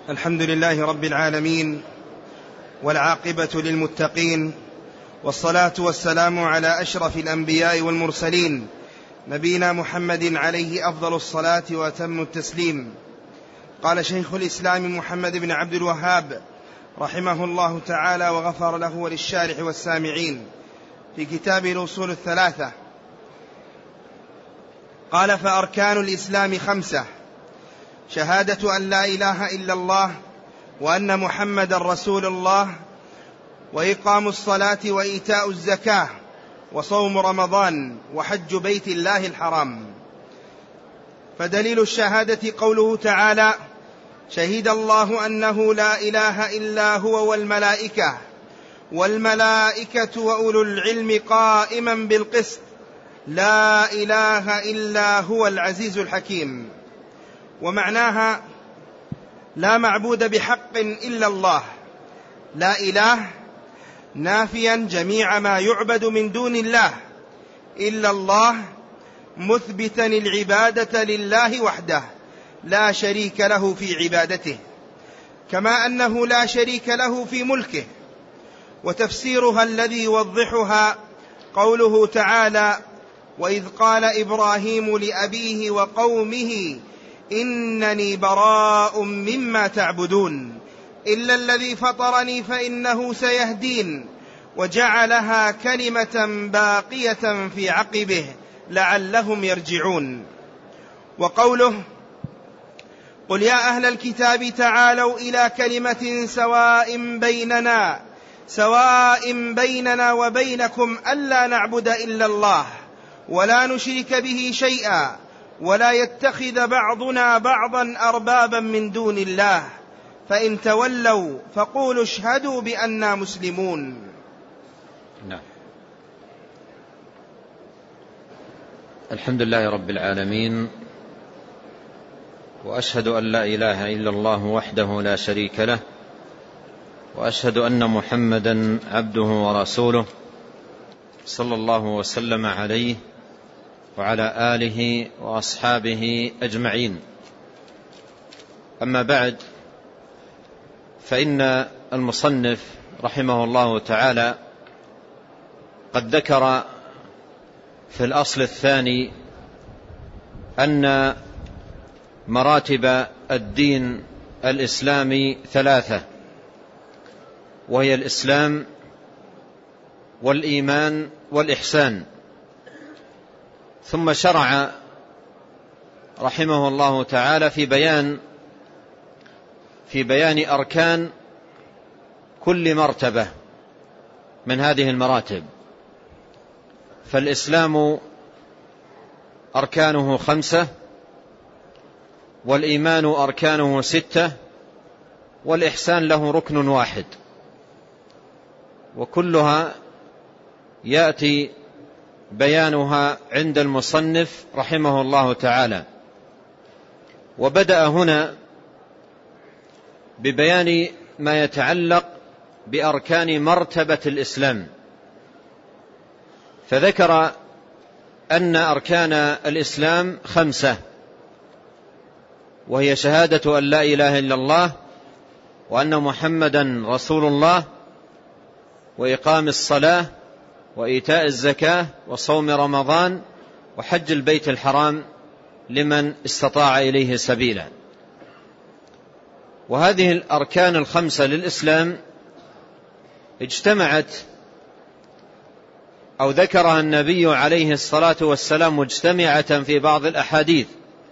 الحمد لله رب العالمين، والعاقبة للمتقين، والصلاة والسلام على أشرف الأنبياء والمرسلين، نبينا محمد عليه أفضل الصلاة وأتم التسليم. قال شيخ الإسلام محمد بن عبد الوهاب رحمه الله تعالى وغفر له وللشارح والسامعين في كتاب الأصول الثلاثة، قال: فأركان الإسلام 5: شهادة أن لا إله إلا الله وأن محمد رسول الله، وإقام الصلاة وإيتاء الزكاة، وصوم رمضان، وحج بيت الله الحرام. فدليل الشهادة قوله تعالى: شهد الله أنه لا إله إلا هو والملائكة وأولو العلم قائما بالقسط، لا إله إلا هو العزيز الحكيم. ومعناها: لا معبود بحق إلا الله. لا إله نافيا جميع ما يعبد من دون الله، إلا الله مثبتا العبادة لله وحده لا شريك له في عبادته، كما أنه لا شريك له في ملكه. وتفسيرها الذي يوضحها قوله تعالى: وإذ قال إبراهيم لأبيه وقومه إنني براء مما تعبدون إلا الذي فطرني فإنه سيهدين، وجعلها كلمة باقية في عقبه لعلهم يرجعون. وقوله: قل يا أهل الكتاب تعالوا إلى كلمة سواء بيننا وبينكم ألا نعبد إلا الله ولا نشرك به شيئا ولا يتخذ بعضنا بعضا أربابا من دون الله، فإن تولوا فقولوا اشهدوا بأننا مسلمون. نعم. الحمد لله رب العالمين، وأشهد أن لا إله إلا الله وحده لا شريك له، وأشهد أن محمدا عبده ورسوله، صلى الله وسلم عليه وعلى آله وأصحابه أجمعين. أما بعد، فإن المصنف رحمه الله تعالى قد ذكر في الأصل الثاني أن مراتب الدين الإسلامي 3، وهي الإسلام والإيمان والإحسان. ثم شرع رحمه الله تعالى في بيان أركان كل مرتبة من هذه المراتب. فالإسلام أركانه 5، والإيمان أركانه 6، والإحسان له ركن واحد، وكلها يأتي بيانها عند المصنف رحمه الله تعالى. وبدأ هنا ببيان ما يتعلق بأركان مرتبة الإسلام، فذكر أن أركان الإسلام 5، وهي شهادة أن لا إله إلا الله وأن محمدا رسول الله، وإقام الصلاة، وإيتاء الزكاة، وصوم رمضان، وحج البيت الحرام لمن استطاع إليه سبيلا. وهذه الأركان 5 للإسلام اجتمعت، أو ذكرها النبي عليه الصلاة والسلام مجتمعة في بعض الأحاديث،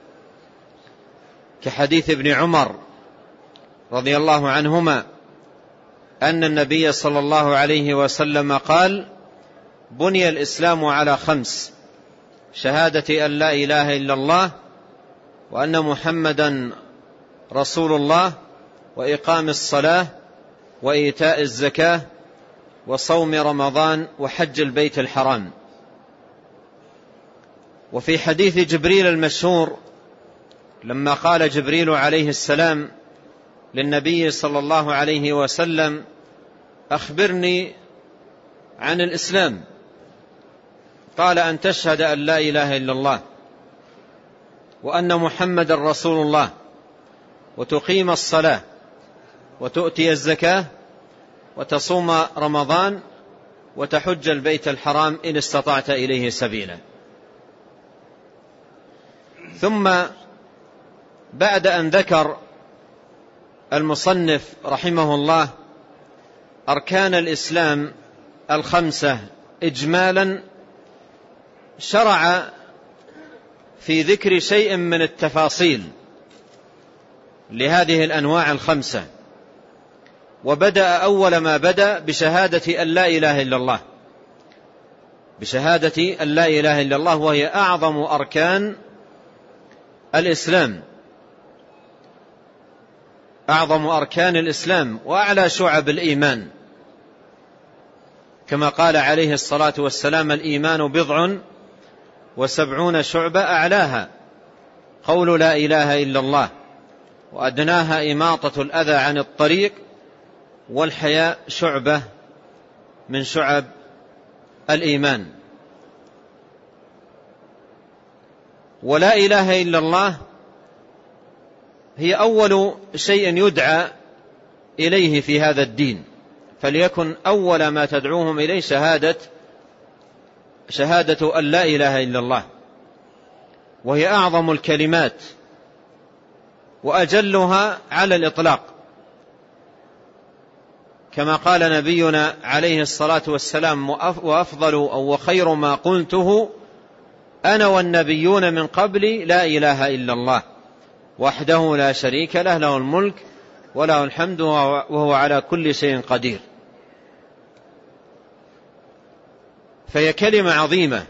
كحديث ابن عمر رضي الله عنهما أن النبي صلى الله عليه وسلم قال: بني الإسلام على 5: شهادة أن لا إله إلا الله وأن محمدا رسول الله، وإقام الصلاة، وإيتاء الزكاة، وصوم رمضان، وحج البيت الحرام. وفي حديث جبريل المشهور لما قال جبريل عليه السلام للنبي صلى الله عليه وسلم: أخبرني عن الإسلام، قال: أن تشهد أن لا إله إلا الله وأن محمد رسول الله، وتقيم الصلاة وتؤتي الزكاة وتصوم رمضان وتحج البيت الحرام إن استطعت إليه سبيلا. ثم بعد أن ذكر المصنف رحمه الله أركان الإسلام الخمسة إجمالا، شرع في ذكر شيء من التفاصيل لهذه الأنواع الخمسة، وبدأ أول ما بدأ بشهادة أن لا إله إلا الله، بشهادة أن لا إله إلا الله، وهي أعظم أركان الإسلام، أعظم أركان الإسلام وأعلى شعب الإيمان، كما قال عليه الصلاة والسلام: الإيمان 70 شعبة، أعلاها قول لا إله إلا الله، وأدناها إماطة الأذى عن الطريق، والحياء شعبة من شعب الإيمان. ولا إله إلا الله هي أول شيء يدعى إليه في هذا الدين، فليكن أول ما تدعوهم إليه شهادة أن لا إله إلا الله، وهي أعظم الكلمات وأجلها على الإطلاق، كما قال نبينا عليه الصلاة والسلام: وأفضل أو وخير ما قلته أنا والنبيون من قبلي لا إله إلا الله وحده لا شريك له، له الملك وله الحمد وهو على كل شيء قدير. فهي كلمة عظيمة،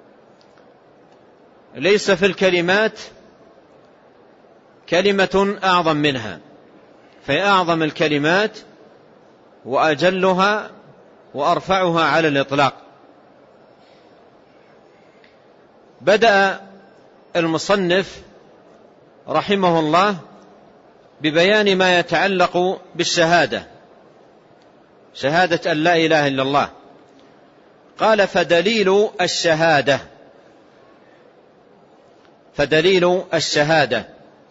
ليس في الكلمات كلمة أعظم منها، فهي أعظم الكلمات وأجلها وأرفعها على الإطلاق. بدأ المصنف رحمه الله ببيان ما يتعلق بالشهادة، شهادة أن لا إله إلا الله. قال: فدليل الشهادة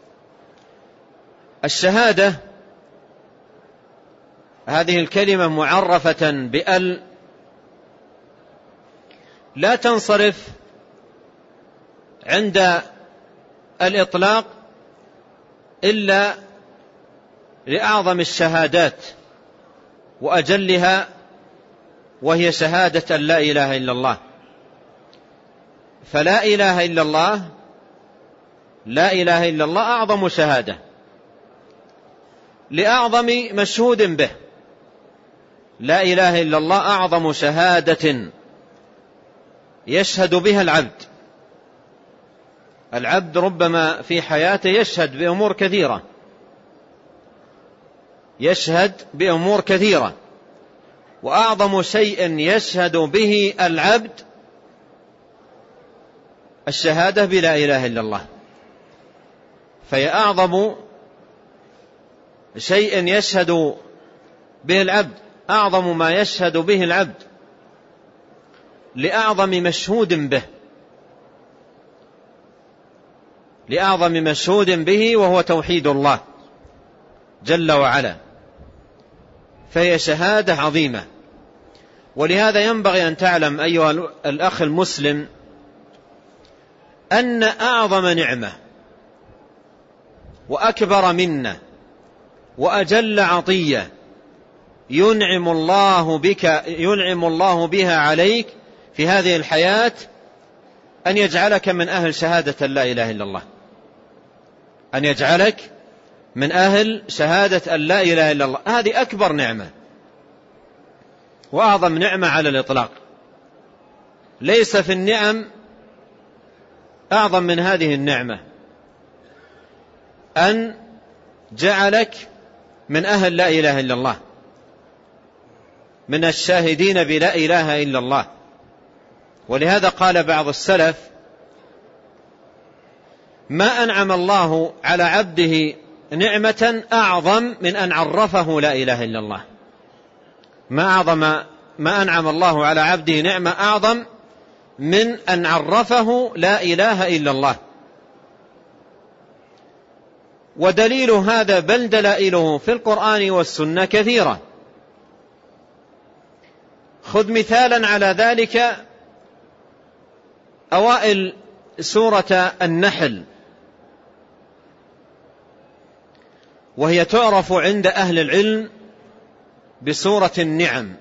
الشهادة هذه الكلمة معرفة بأل، لا تنصرف عند الإطلاق إلا لأعظم الشهادات وأجلها، وهي شهادة أن لا إله إلا الله. فلا إله إلا الله، لا إله إلا الله أعظم شهادة لأعظم مشهود به. لا إله إلا الله أعظم شهادة يشهد بها العبد ربما في حياته يشهد بأمور كثيرة، وأعظم شيء يشهد به العبد الشهادة بلا إله إلا الله. فهي أعظم شيء يشهد به العبد، أعظم ما يشهد به العبد لأعظم مشهود به وهو توحيد الله جل وعلا. فهي شهادة عظيمة. ولهذا ينبغي أن تعلم أيها الأخ المسلم أن أعظم نعمة وأكبر منة وأجل عطية ينعم الله بها عليك في هذه الحياة أن يجعلك من أهل شهادة لا إله إلا الله، أن يجعلك من أهل شهادة أن لا إله إلا الله. هذه أكبر نعمة وأعظم نعمة على الإطلاق، ليس في النعم أعظم من هذه النعمة، أن جعلك من أهل لا إله إلا الله، من الشاهدين بلا إله إلا الله. ولهذا قال بعض السلف: ما أنعم الله على عبده نعمة أعظم من أن عرفه لا إله إلا الله. ما أنعم الله على عبده نعمة أعظم من أن عرفه لا إله إلا الله. ودليل هذا بل دلائله في القرآن والسنة كثيرة. خذ مثالا على ذلك أوائل سورة النحل، وهي تعرف عند أهل العلم بسورة النعم،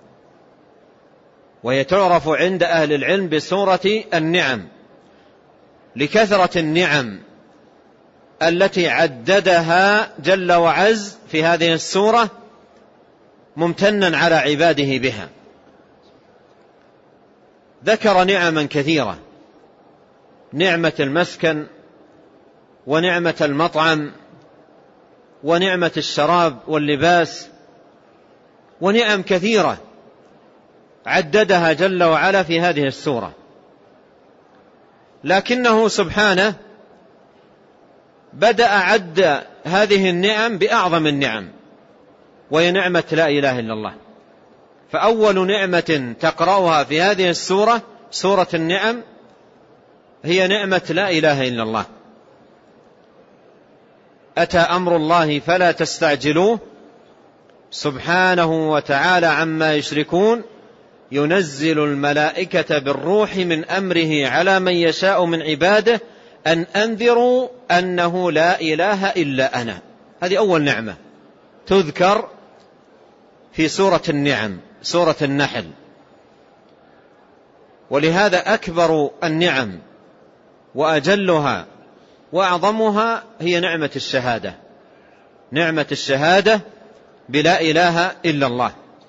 وهي تعرف عند أهل العلم بسورة النعم لكثرة النعم التي عددها جل وعز في هذه السورة ممتنا على عباده بها. ذكر نعما كثيرة: نعمة المسكن، ونعمة المطعم، ونعمة الشراب واللباس، ونعم كثيرة عددها جل وعلا في هذه السورة. لكنه سبحانه بدأ عد هذه النعم بأعظم النعم، وهي نعمة لا إله إلا الله. فأول نعمة تقرأها في هذه السورة، سورة النعم، هي نعمة لا إله إلا الله. أتى أمر الله فلا تستعجلوه سبحانه وتعالى عما يشركون، ينزل الملائكة بالروح من أمره على من يشاء من عباده أن أنذروا أنه لا إله إلا أنا. هذه أول نعمة تذكر في سورة النعم، سورة النحل. ولهذا أكبر النعم وأجلها وأعظمها هي نعمة الشهادة، نعمة الشهادة بلا إله إلا الله.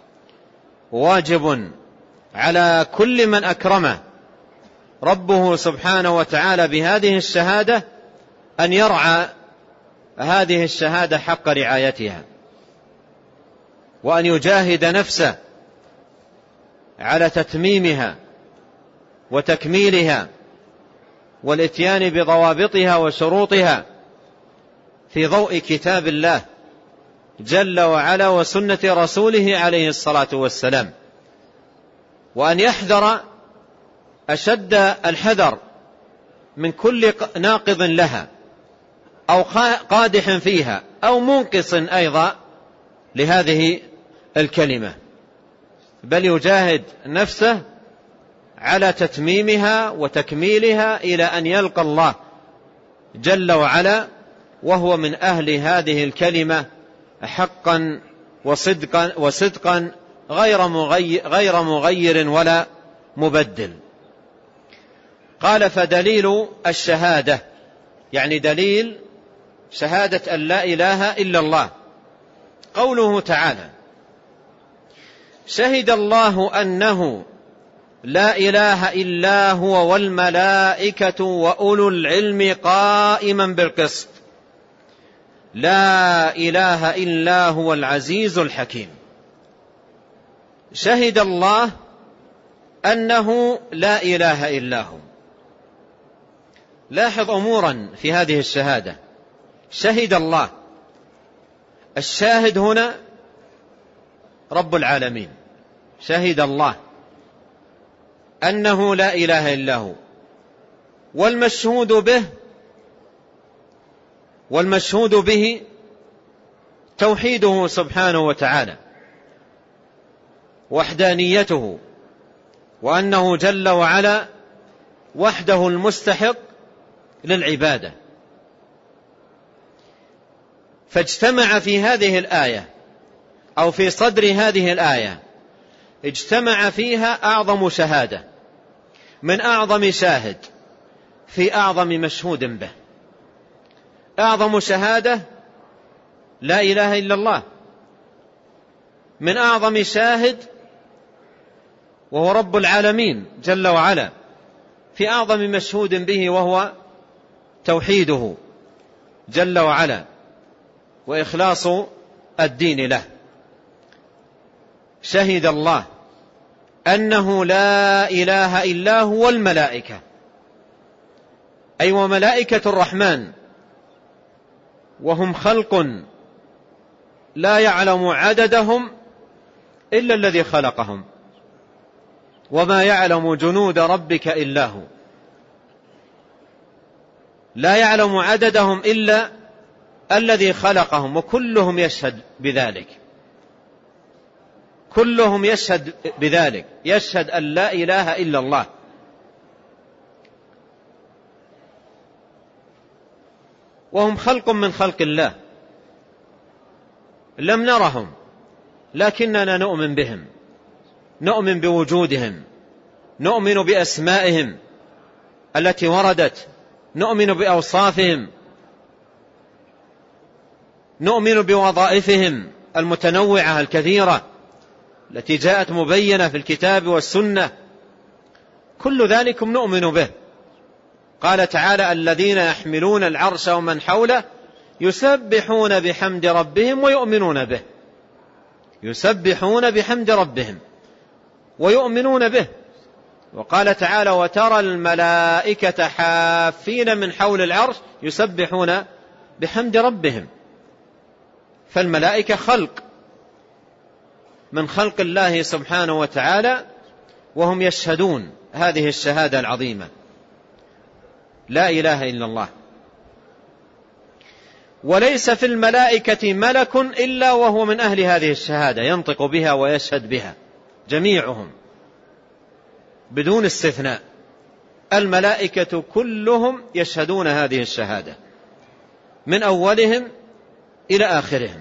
واجب على كل من أكرمه ربه سبحانه وتعالى بهذه الشهادة أن يرعى هذه الشهادة حق رعايتها، وأن يجاهد نفسه على تتميمها وتكميلها والاتيان بضوابطها وشروطها في ضوء كتاب الله جل وعلا وسنة رسوله عليه الصلاة والسلام، وأن يحذر أشد الحذر من كل ناقض لها أو قادح فيها أو منقص أيضا لهذه الكلمة، بل يجاهد نفسه على تتميمها وتكميلها إلى أن يلقى الله جل وعلا وهو من أهل هذه الكلمة حقا وصدقا غير مغير ولا مبدل. قال: فدليل الشهادة، يعني دليل شهادة أن لا إله إلا الله، قوله تعالى: شهد الله أنه لا إله إلا هو والملائكة وأولو العلم قائما بالقسط، لا إله إلا هو العزيز الحكيم. شهد الله أنه لا إله إلا هو. لاحظ أمورا في هذه الشهادة. شهد الله، الشاهد هنا رب العالمين، شهد الله أنه لا إله إلا هو، والمشهود به توحيده سبحانه وتعالى، وحدانيته، وأنه جل وعلا وحده المستحق للعبادة. فاجتمع في هذه الآية أو في صدر هذه الآية اجتمع فيها أعظم شهادة من أعظم شاهد في أعظم مشهود به. أعظم شهادة لا إله إلا الله، من أعظم شاهد وهو رب العالمين جل وعلا، في أعظم مشهود به وهو توحيده جل وعلا وإخلاص الدين له. شهد الله أنه لا إله إلا هو الملائكة، أي وملائكة الرحمن، وهم خلق لا يعلم عددهم إلا الذي خلقهم، وما يعلم جنود ربك إلا هو. لا يعلم عددهم إلا الذي خلقهم، وكلهم يشهد بذلك، كلهم يشهد بذلك، يشهد أن لا إله إلا الله. وهم خلق من خلق الله لم نرهم، لكننا نؤمن بهم، نؤمن بوجودهم، نؤمن بأسمائهم التي وردت، نؤمن بأوصافهم، نؤمن بوظائفهم المتنوعة الكثيرة التي جاءت مبينة في الكتاب والسنة، كل ذلك نؤمن به. قال تعالى: الذين يحملون العرش ومن حوله يسبحون بحمد ربهم ويؤمنون به، يسبحون بحمد ربهم ويؤمنون به. وقال تعالى: وترى الملائكة حافين من حول العرش يسبحون بحمد ربهم. فالملائكة خلق من خلق الله سبحانه وتعالى، وهم يشهدون هذه الشهادة العظيمة، لا إله إلا الله. وليس في الملائكة ملك إلا وهو من أهل هذه الشهادة، ينطق بها ويشهد بها، جميعهم بدون استثناء. الملائكة كلهم يشهدون هذه الشهادة من أولهم إلى آخرهم،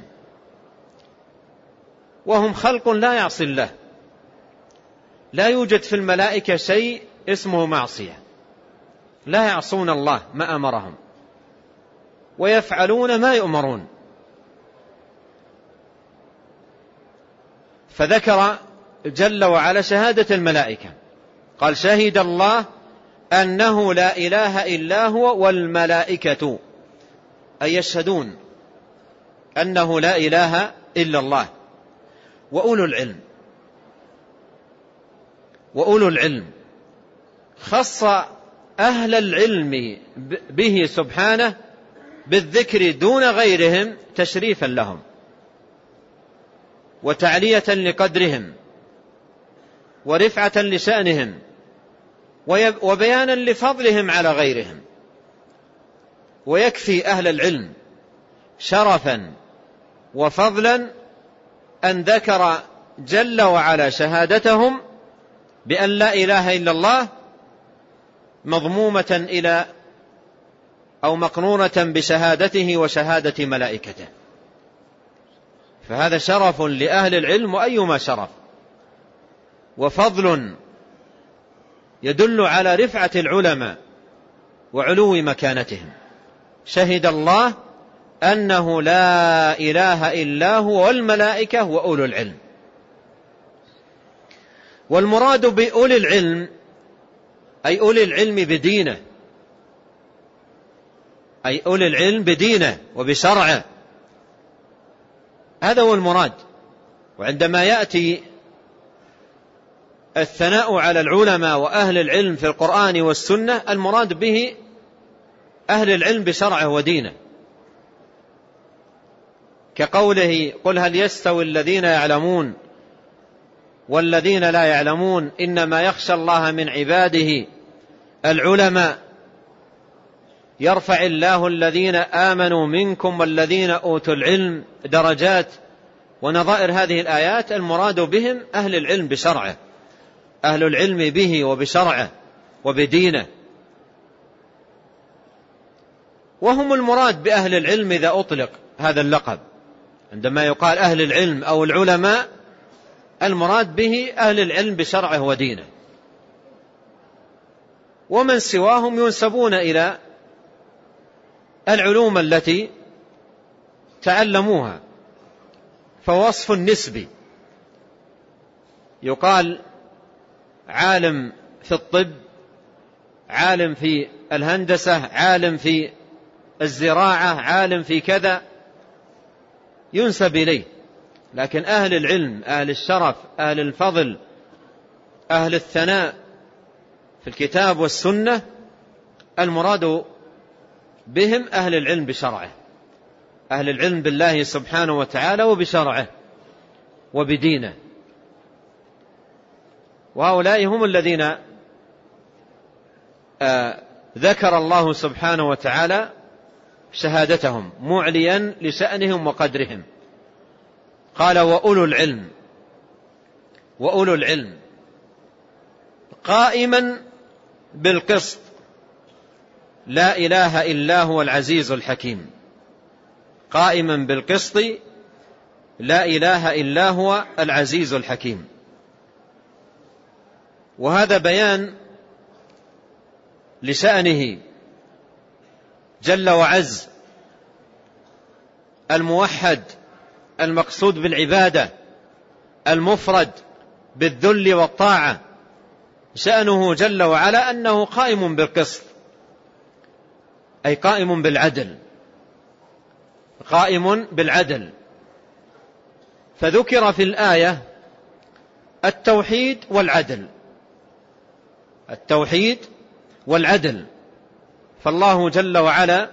وهم خلق لا يعصي الله. لا يوجد في الملائكة شيء اسمه معصية، لا يعصون الله ما أمرهم ويفعلون ما يؤمرون. فذكر جل وعلا شهادة الملائكة، قال: شهد الله أنه لا إله إلا هو والملائكة، أي يشهدون أنه لا إله إلا الله. وأولو العلم خص أهل العلم به سبحانه بالذكر دون غيرهم تشريفا لهم وتعلية لقدرهم ورفعة لشأنهم وبيانا لفضلهم على غيرهم. ويكفي أهل العلم شرفا وفضلا أن ذكر جل وعلا شهادتهم بأن لا إله إلا الله مضمومة إلى أو مقرونة بشهادته وشهادة ملائكته. فهذا شرف لأهل العلم، وأيما شرف وفضل يدل على رفعة العلماء وعلو مكانتهم. شهد الله أنه لا إله إلا هو والملائكة وأولو العلم. والمراد بأولي العلم أي أولي العلم بدينه، أي أولي العلم بدينه وبشرعه، هذا هو المراد. وعندما يأتي الثناء على العلماء وأهل العلم في القرآن والسنة، المراد به أهل العلم بشرعه ودينه، كقوله: قل هل يستوي الذين يعلمون والذين لا يعلمون إنما يخشى الله من عباده العلماء يرفع الله الذين آمنوا منكم والذين أوتوا العلم درجات. ونظائر هذه الآيات المراد بهم أهل العلم بشرعه، أهل العلم به وبشرعه وبدينه. وهم المراد بأهل العلم إذا أطلق هذا اللقب، عندما يقال أهل العلم أو العلماء المراد به أهل العلم بشرعه ودينه. ومن سواهم ينسبون إلى العلوم التي تعلموها، فوصف نسبي، يقال عالم في الطب، عالم في الهندسة، عالم في الزراعة، عالم في كذا، ينسب إليه. لكن أهل العلم، أهل الشرف، أهل الفضل، أهل الثناء في الكتاب والسنة، المراد بهم أهل العلم بشرعه، أهل العلم بالله سبحانه وتعالى وبشرعه وبدينه. وهؤلاء هم الذين ذكر الله سبحانه وتعالى شهادتهم معليا لشأنهم وقدرهم. قال وأولو العلم قائما بالقسط لا إله إلا هو العزيز الحكيم. قائما بالقسط لا إله إلا هو العزيز الحكيم. وهذا بيان لشأنه جل وعز الموحد المقصود بالعبادة المفرد بالذل والطاعة. شأنه جل وعلا أنه قائم بالقسط، أي قائم بالعدل، قائم بالعدل. فذكر في الآية التوحيد والعدل، التوحيد والعدل. فالله جل وعلا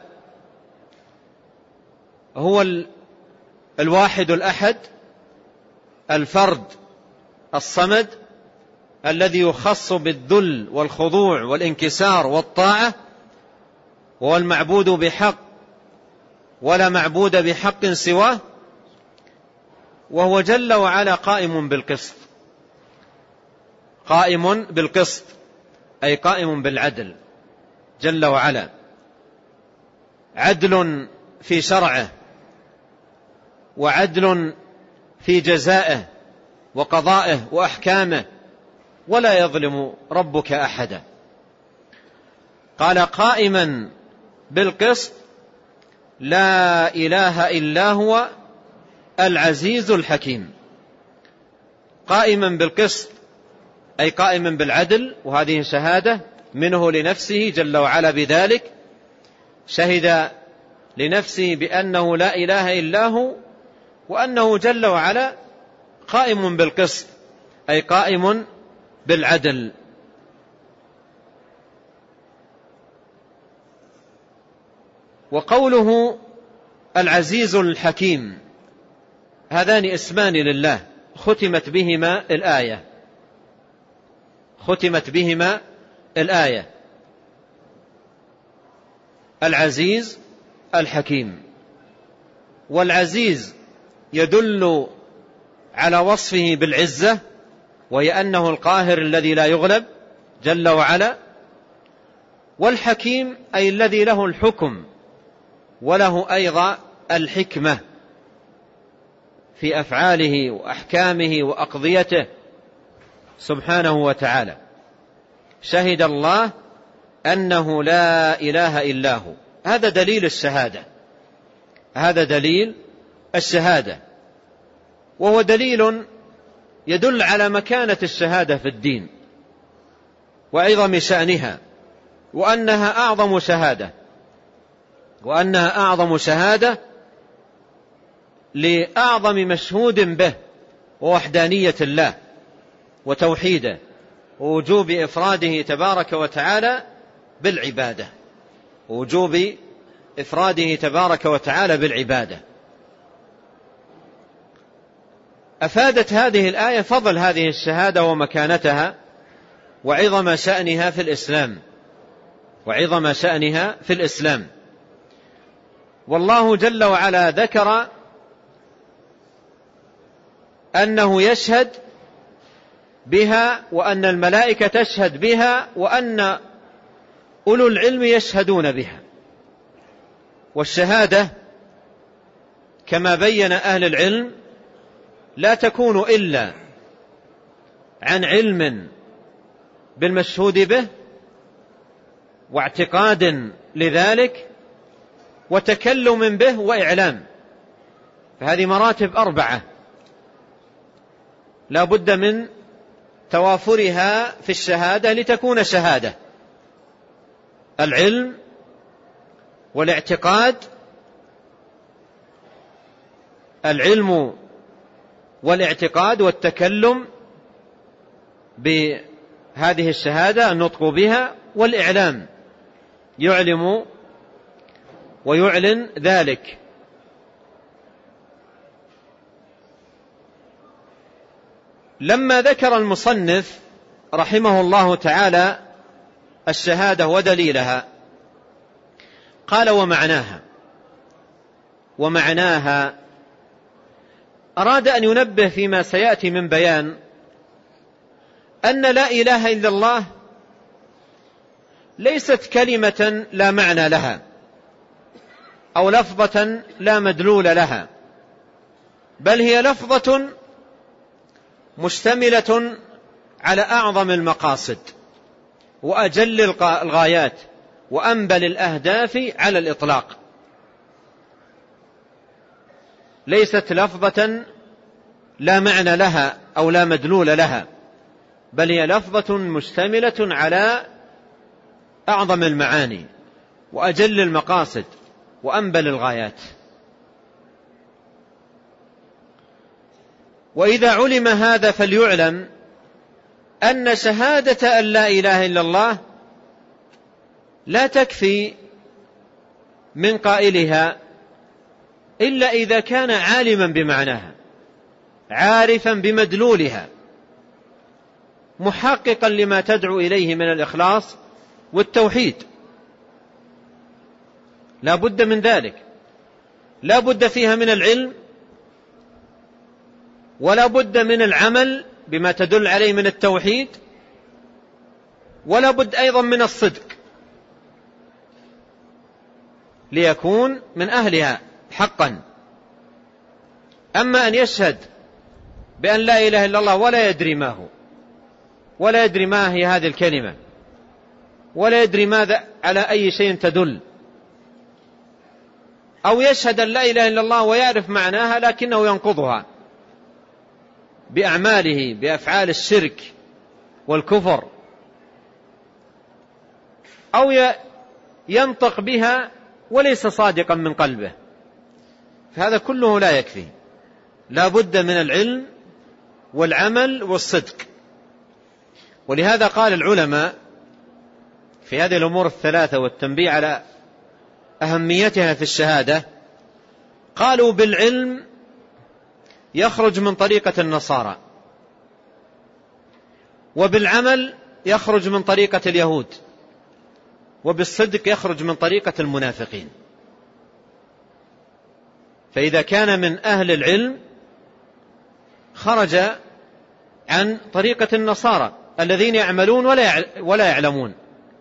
هو الواحد الأحد الفرد الصمد الذي يخص بالذل والخضوع والانكسار والطاعة، وهو المعبود بحق ولا معبود بحق سواه. وهو جل وعلا قائم بالقسط، قائم بالقسط أي قائم بالعدل جل وعلا. عدل في شرعه وعدل في جزائه وقضائه وأحكامه، ولا يظلم ربك أحدا. قال قائما بالقسط لا إله إلا هو العزيز الحكيم. قائما بالقسط أي قائما بالعدل، وهذه شهادة منه لنفسه جل وعلا بذلك. شهد لنفسه بأنه لا إله إلا هو، وأنه جل وعلا قائم بالقسط أي قائم بالعدل. وقوله العزيز الحكيم هذان اسمان لله ختمت بهما الآية، ختمت بهما الآية، العزيز الحكيم. والعزيز يدل على وصفه بالعزة، وهي أنه القاهر الذي لا يغلب جل وعلا. والحكيم أي الذي له الحكم وله أيضا الحكمة في أفعاله وأحكامه وأقضيته سبحانه وتعالى. شهد الله أنه لا إله إلا هو. هذا دليل الشهادة، هذا دليل الشهادة، وهو دليل يدل على مكانة الشهادة في الدين وعظم شأنها، وأنها أعظم شهادة، وأنها أعظم شهادة لأعظم مشهود به، ووحدانية الله وتوحيده ووجوب إفراده تبارك وتعالى بالعبادة، ووجوب إفراده تبارك وتعالى بالعبادة. أفادت هذه الآية فضل هذه الشهادة ومكانتها وعظم شأنها في الإسلام، وعظم شأنها في الإسلام. والله جل وعلا ذكر أنه يشهد بها، وأن الملائكة تشهد بها، وأن أولو العلم يشهدون بها. والشهادة كما بين أهل العلم لا تكون إلا عن علم بالمشهود به، واعتقاد لذلك، وتكلم به، وإعلام. فهذه مراتب 4 لا بد من توافرها في الشهادة لتكون شهادة: العلم والاعتقاد، العلم والاعتقاد والتكلم بهذه الشهادة، النطق بها، والإعلام، يعلم ويعلن ذلك. لما ذكر المصنف رحمه الله تعالى الشهادة ودليلها قال: ومعناها، ومعناها أراد أن ينبه فيما سيأتي من بيان أن لا إله إلا الله ليست كلمة لا معنى لها أو لفظة لا مدلول لها، بل هي لفظة مشتملة على أعظم المقاصد وأجل الغايات وأنبل الأهداف على الإطلاق. ليست لفظة لا معنى لها أو لا مدلول لها، بل هي لفظة مشتملة على أعظم المعاني وأجل المقاصد وأنبل الغايات. وإذا علم هذا فليعلم أن شهادة أن لا إله إلا الله لا تكفي من قائلها إلا إذا كان عالما بمعناها، عارفا بمدلولها، محققا لما تدعو إليه من الإخلاص والتوحيد. لا بد من ذلك، لا بد فيها من العلم، ولا بد من العمل بما تدل عليه من التوحيد، ولا بد أيضا من الصدق ليكون من أهلها حقا. أما أن يشهد بأن لا إله إلا الله ولا يدري ما هو، ولا يدري ما هي هذه الكلمة، ولا يدري ماذا على أي شيء تدل، أو يشهد أن لا إله إلا الله ويعرف معناها لكنه ينقضها بأعماله، بأفعال الشرك والكفر، أو ينطق بها وليس صادقا من قلبه، فهذا كله لا يكفي. لا بد من العلم والعمل والصدق. ولهذا قال العلماء في هذه الأمور الثلاثة والتنبيه على أهميتها في الشهادة، قالوا بالعلم يخرج من طريقة النصارى، وبالعمل يخرج من طريقة اليهود، وبالصدق يخرج من طريقة المنافقين. فإذا كان من أهل العلم خرج عن طريقة النصارى الذين يعملون ولا يعلمون،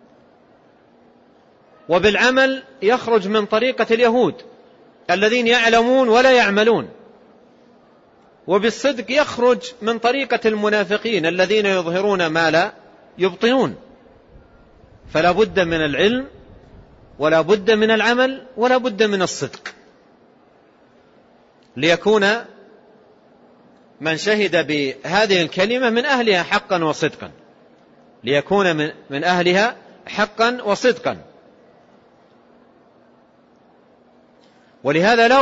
وبالعمل يخرج من طريقة اليهود الذين يعلمون ولا يعملون، وبالصدق يخرج من طريقة المنافقين الذين يظهرون ما لا يبطنون. فلا بد من العلم، ولا بد من العمل، ولا بد من الصدق ليكون من شهد بهذه الكلمة من أهلها حقا وصدقا، ليكون من أهلها حقا وصدقا. ولهذا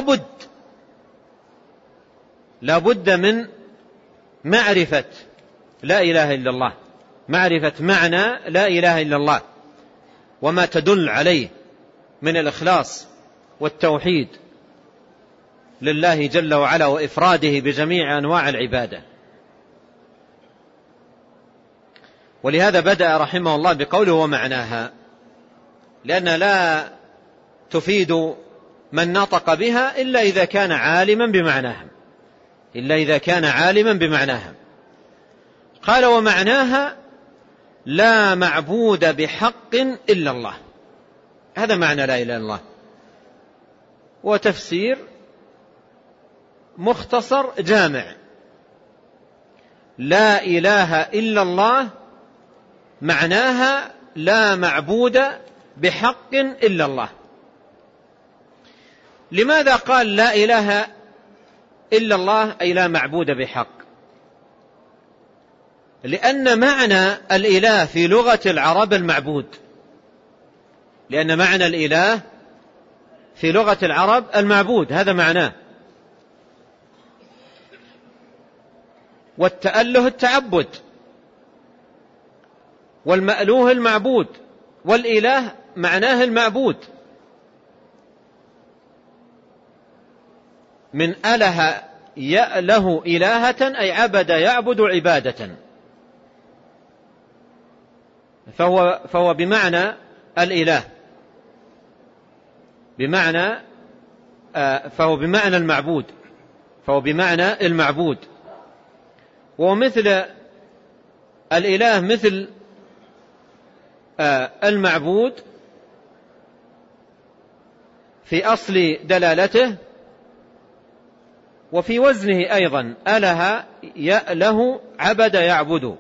لا بد من معرفة لا إله إلا الله، معرفة معنى لا إله إلا الله وما تدل عليه من الإخلاص والتوحيد لله جل وعلا وإفراده بجميع أنواع العبادة. ولهذا بدأ رحمه الله بقوله ومعناها، لأن لا تفيد من نطق بها إلا إذا كان عالما بمعناها، إلا إذا كان عالما بمعناها. قال ومعناها لا معبود بحق إلا الله. هذا معنى لا إله إلا الله، وتفسير مختصر جامع. لا إله إلا الله معناها لا معبود بحق إلا الله. لماذا قال لا إله إلا الله أي لا معبود بحق؟ لأن معنى الإله في لغة العرب المعبود، لأن معنى الإله في لغة العرب المعبود، هذا معناه. والتأله التعبد، والمألوه المعبود، والإله معناه المعبود. من أله يأله إلهة أي عبد يعبد عبادة، فهو بمعنى الإله، بمعنى فهو بمعنى المعبود، ومثل الإله مثل المعبود في أصل دلالته وفي وزنه أيضا. أله يأله عبد يعبد،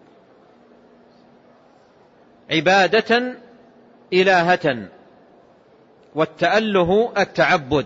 عبادة إلهة، والتأله التعبد.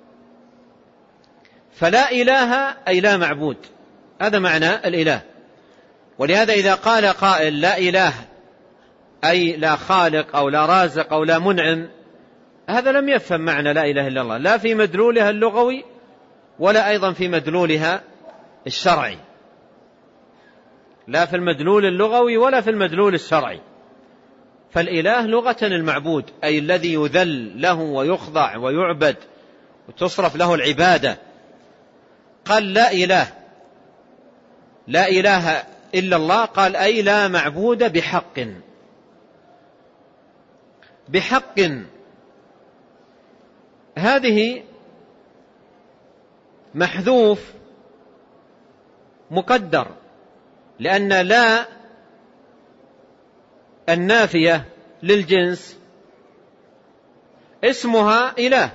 فلا إله أي لا معبود، هذا معنى الإله. ولهذا إذا قال قائل لا إله أي لا خالق أو لا رازق أو لا منعم، هذا لم يفهم معنى لا إله إلا الله، لا في مدلولها اللغوي ولا أيضا في مدلولها الشرعي، لا في المدلول اللغوي ولا في المدلول الشرعي. فالإله لغة المعبود، أي الذي يذل له ويخضع ويعبد وتصرف له العبادة. قال لا إله إلا الله، قال أي لا معبود بحق. هذه محذوف مقدر، لأن لا النافية للجنس اسمها إله،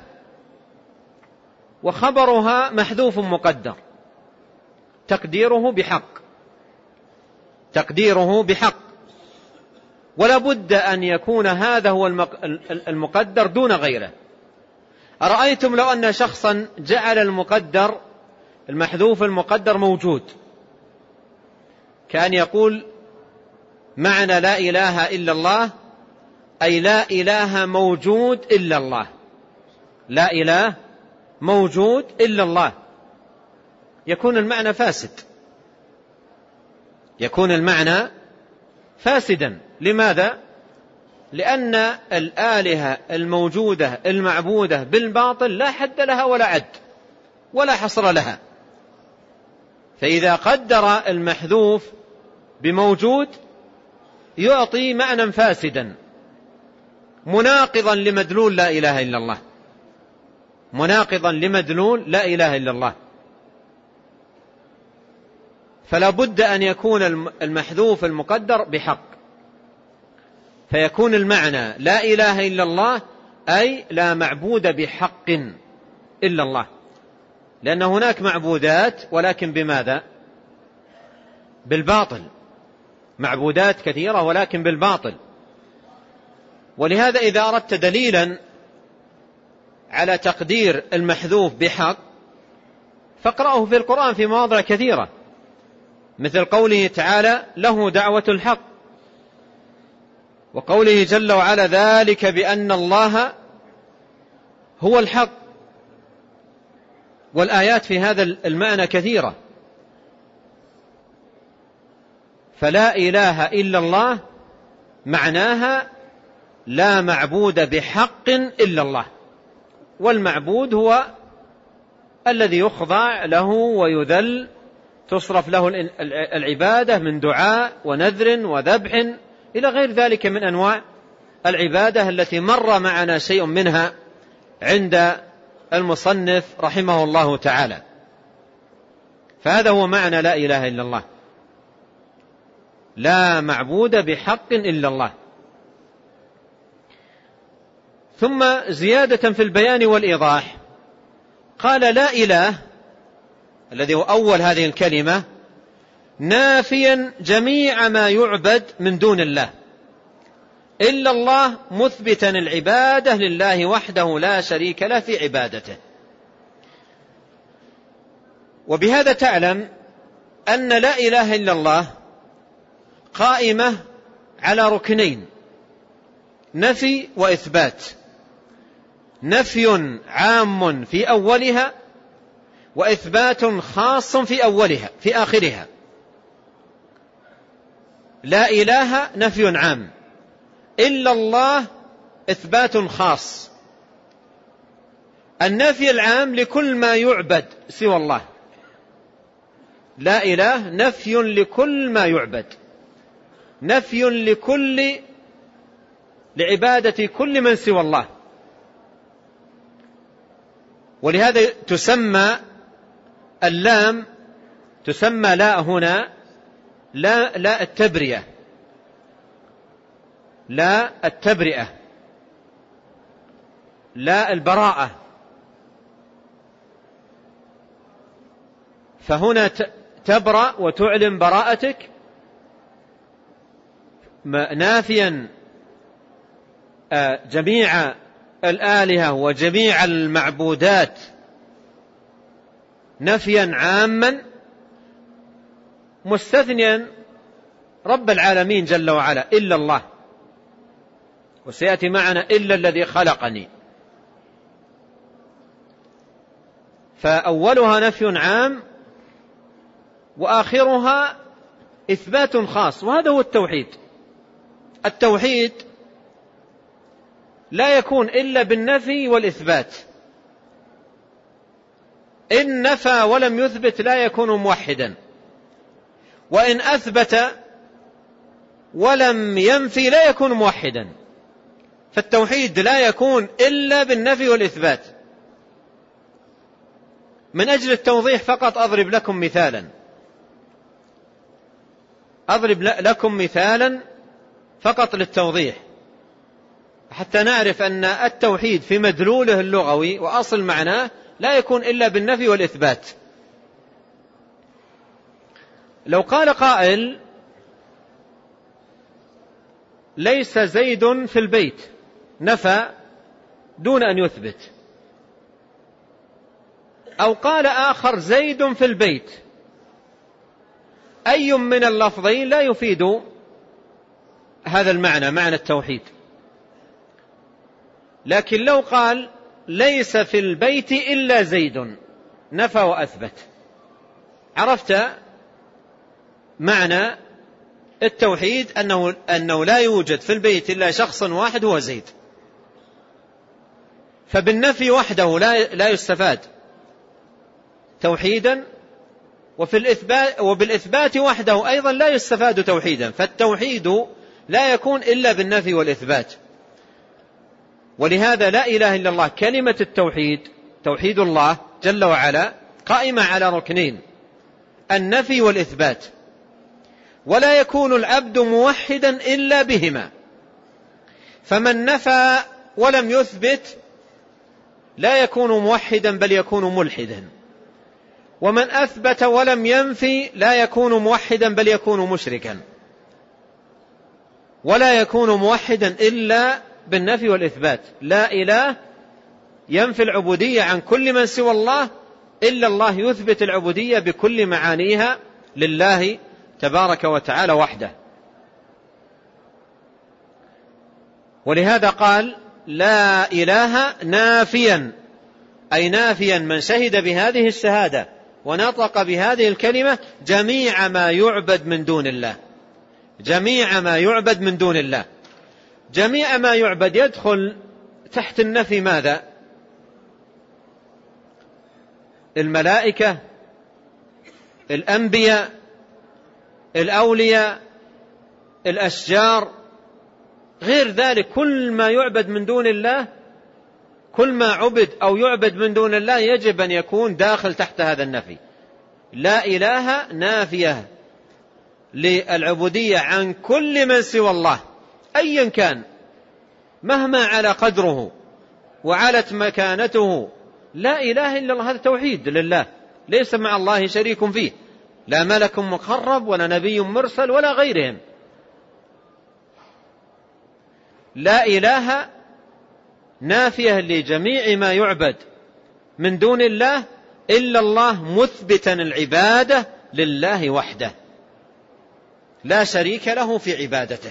وخبرها محذوف مقدر تقديره بحق، ولا بد أن يكون هذا هو المقدر دون غيره. أرأيتم لو أن شخصا جعل المحذوف المقدر موجود، كأن يقول معنى لا إله إلا الله أي لا إله موجود إلا الله، لا إله موجود إلا الله، يكون المعنى فاسد، يكون المعنى فاسدا. لماذا؟ لأن الآلهة الموجودة المعبودة بالباطل لا حد لها ولا عد ولا حصر لها. فإذا قدر المحذوف بموجود يعطي معنى فاسدا مناقضا لمدلول لا إله إلا الله، مناقضا لمدلول لا إله إلا الله. فلا بد أن يكون المحذوف المقدر بحق، فيكون المعنى لا إله إلا الله أي لا معبود بحق إلا الله، لأن هناك معبودات ولكن بماذا؟ بالباطل، معبودات كثيرة ولكن بالباطل. ولهذا إذا أردت دليلا على تقدير المحذوف بحق فاقرأه في القرآن في مواضع كثيرة، مثل قوله تعالى له دعوة الحق، وقوله جل وعلا ذلك بأن الله هو الحق. والآيات في هذا المعنى كثيرة. فلا إله إلا الله معناها لا معبود بحق إلا الله، والمعبود هو الذي يخضع له ويذل، تصرف له العبادة من دعاء ونذر وذبح إلى غير ذلك من أنواع العبادة التي مر معنا شيء منها عند المصنف رحمه الله تعالى. فهذا هو معنى لا إله إلا الله، لا معبود بحق إلا الله. ثم زيادة في البيان والإيضاح قال لا إله الذي هو أول هذه الكلمة نافيا جميع ما يعبد من دون الله إلا الله، مثبتا العبادة لله وحده لا شريك له في عبادته. وبهذا تعلم أن لا إله إلا الله قائمة على ركنين: نفي وإثبات. نفي عام في أولها، وإثبات خاص في أولها في آخرها. لا إله نفي عام، إلا الله إثبات خاص. النفي العام لكل ما يعبد سوى الله، لا إله نفي لكل ما يعبد، نفي لعبادة كل من سوى الله. ولهذا تسمى اللام، تسمى لا هنا لا التبرئة، لا التبرئة، لا البراءة. فهنا تبرأ وتعلن براءتك، نافيا جميع الآلهة وجميع المعبودات نفيا عاما، مستثنيا رب العالمين جل وعلا إلا الله، وسيأتي معنا إلا الذي خلقني. فأولها نفي عام وآخرها إثبات خاص، وهذا هو التوحيد. التوحيد لا يكون إلا بالنفي والإثبات. إن نفى ولم يثبت لا يكون موحدا، وإن أثبت ولم ينفي لا يكون موحدا. فالتوحيد لا يكون إلا بالنفي والإثبات. من أجل التوضيح فقط أضرب لكم مثالا فقط للتوضيح، حتى نعرف أن التوحيد في مدلوله اللغوي وأصل معناه لا يكون إلا بالنفي والإثبات. لو قال قائل ليس زيد في البيت، نفى دون أن يثبت. أو قال آخر زيد في البيت، أي من اللفظين لا يفيد هذا المعنى، معنى التوحيد. لكن لو قال ليس في البيت إلا زيد، نفى وأثبت، عرفت معنى التوحيد، أنه لا يوجد في البيت إلا شخص واحد هو زيد. فبالنفي وحده لا يستفاد توحيدا، وبالإثبات وحده أيضا لا يستفاد توحيدا. فالتوحيد لا يكون إلا بالنفي والإثبات. ولهذا لا إله إلا الله، كلمة التوحيد، توحيد الله جل وعلا، قائمة على ركنين: النفي والإثبات. ولا يكون العبد موحدا إلا بهما. فمن نفى ولم يثبت لا يكون موحدا بل يكون ملحدا، ومن أثبت ولم ينفي لا يكون موحدا بل يكون مشركا. ولا يكون موحدا إلا بالنفي والإثبات. لا إله ينفي العبودية عن كل من سوى الله، إلا الله يثبت العبودية بكل معانيها لله تبارك وتعالى وحده. ولهذا قال لا إله نافيا، أي نافيا من شهد بهذه الشهادة ونطق بهذه الكلمة جميع ما يعبد من دون الله. جميع ما يعبد من دون الله، جميع ما يعبد يدخل تحت النفي ماذا؟ الملائكة، الأنبياء، الأولياء، الأشجار، غير ذلك. كل ما يعبد من دون الله، كل ما عبد أو يعبد من دون الله يجب أن يكون داخل تحت هذا النفي. لا إله نافية للعبودية عن كل من سوى الله أيا كان، مهما على قدره وعلت مكانته. لا إله إلا الله، هذا توحيد لله، ليس مع الله شريك فيه، لا ملك مقرب ولا نبي مرسل ولا غيرهم. لا إله نافية لجميع ما يعبد من دون الله إلا الله، مثبتا العبادة لله وحده، لا شريك له في عبادته،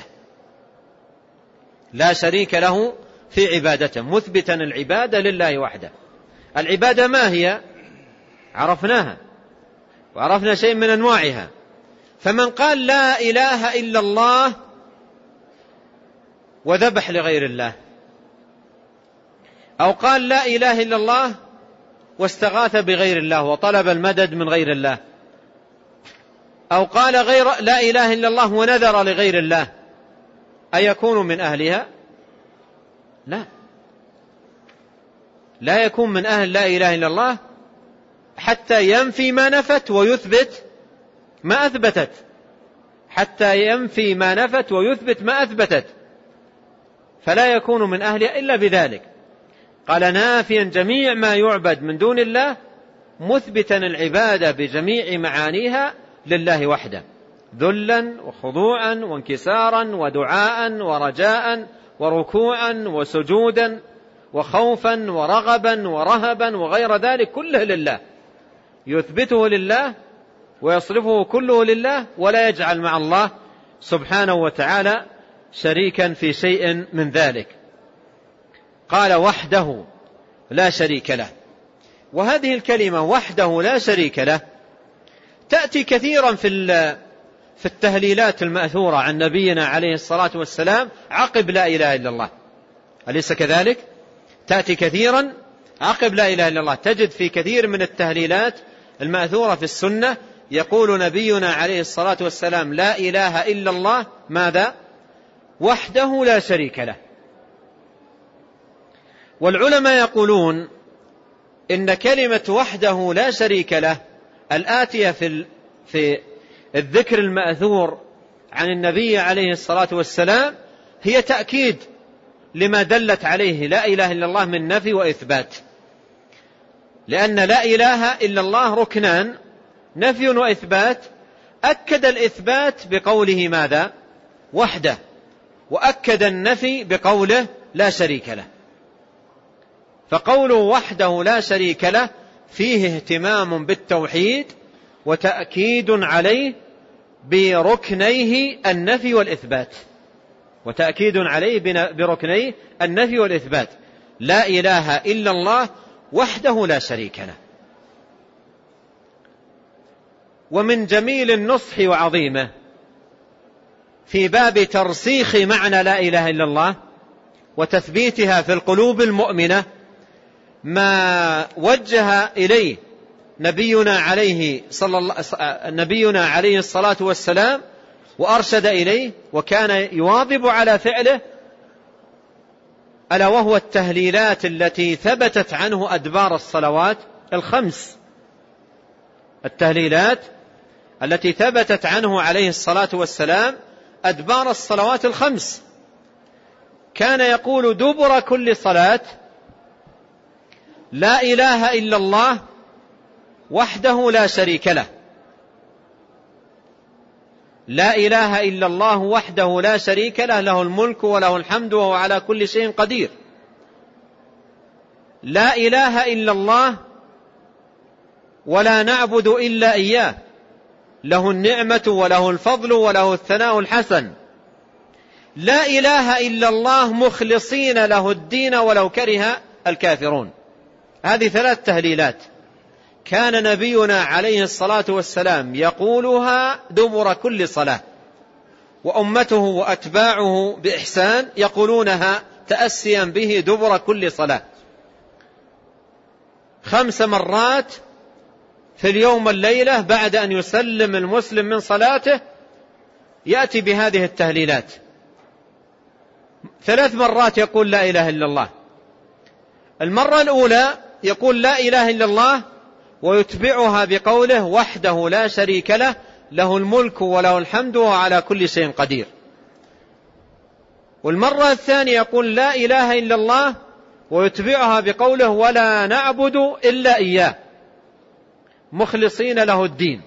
لا شريك له في عبادته، مثبتا العبادة لله وحده. العبادة ما هي؟ عرفناها وعرفنا شيء من أنواعها. فمن قال لا إله إلا الله وذبح لغير الله، أو قال لا إله إلا الله واستغاث بغير الله وطلب المدد من غير الله، أو قال لا إله إلا الله ونذر لغير الله، أيكون من أهلها؟ لا. لا يكون من أهل لا إله إلا الله حتى ينفي ما نفت ويثبت ما أثبتت، حتى ينفي ما نفت ويثبت ما أثبتت، فلا يكون من أهلها إلا بذلك. قال نافيا جميع ما يعبد من دون الله، مثبتا العبادة بجميع معانيها لله وحده، ذلا وخضوعا وانكسارا ودعاء ورجاء وركوعا وسجودا وخوفا ورغبا ورهبا وغير ذلك كله لله، يثبته لله ويصرفه كله لله، ولا يجعل مع الله سبحانه وتعالى شريكا في شيء من ذلك. قال وحده لا شريك له. وهذه الكلمة وحده لا شريك له تأتي كثيرا في التهليلات المأثورة عن نبينا عليه الصلاة والسلام عقب لا إله إلا الله، أليس كذلك؟ تأتي كثيرا عقب لا إله إلا الله. تجد في كثير من التهليلات المأثورة في السنة يقول نبينا عليه الصلاة والسلام لا إله إلا الله ماذا؟ وحده لا شريك له. والعلماء يقولون إن كلمة وحده لا شريك له الآتية في الذكر المأثور عن النبي عليه الصلاة والسلام هي تأكيد لما دلت عليه لا إله إلا الله من نفي وإثبات، لأن لا إله إلا الله ركنان، نفي وإثبات. أكد الإثبات بقوله ماذا؟ وحده، وأكد النفي بقوله لا شريك له. فقوله وحده لا شريك له فيه اهتمام بالتوحيد وتأكيد عليه بركنيه النفي والإثبات، وتأكيد عليه بركنيه النفي والإثبات. لا إله إلا الله وحده لا شريك له. ومن جميل النصح وعظيمه في باب ترسيخ معنى لا إله إلا الله وتثبيتها في القلوب المؤمنة ما وجه إليه نبينا عليه الصلاة والسلام وأرشد إليه وكان يواظب على فعله، ألا وهو التهليلات التي ثبتت عنه أدبار الصلوات الخمس. التهليلات التي ثبتت عنه عليه الصلاة والسلام أدبار الصلوات الخمس، كان يقول دبر كل صلاة لا إله إلا الله وحده لا شريك له. لا إله إلا الله وحده لا شريك له، له الملك وله الحمد وهو على كل شيء قدير. لا إله إلا الله ولا نعبد إلا إياه، له النعمة وله الفضل وله الثناء الحسن. لا إله إلا الله مخلصين له الدين ولو كره الكافرون. هذه ثلاث تهليلات كان نبينا عليه الصلاة والسلام يقولها دبر كل صلاة، وأمته وأتباعه بإحسان يقولونها تأسيا به دبر كل صلاة 5 مرات في اليوم والليلة. بعد أن يسلم المسلم من صلاته يأتي بهذه التهليلات. 3 مرات يقول لا إله إلا الله. المرة الأولى يقول لا إله إلا الله ويتبعها بقوله وحده لا شريك له، له الملك وله الحمد وهو على كل شيء قدير. والمرة الثانية يقول لا إله إلا الله ويتبعها بقوله ولا نعبد إلا إياه مخلصين له الدين.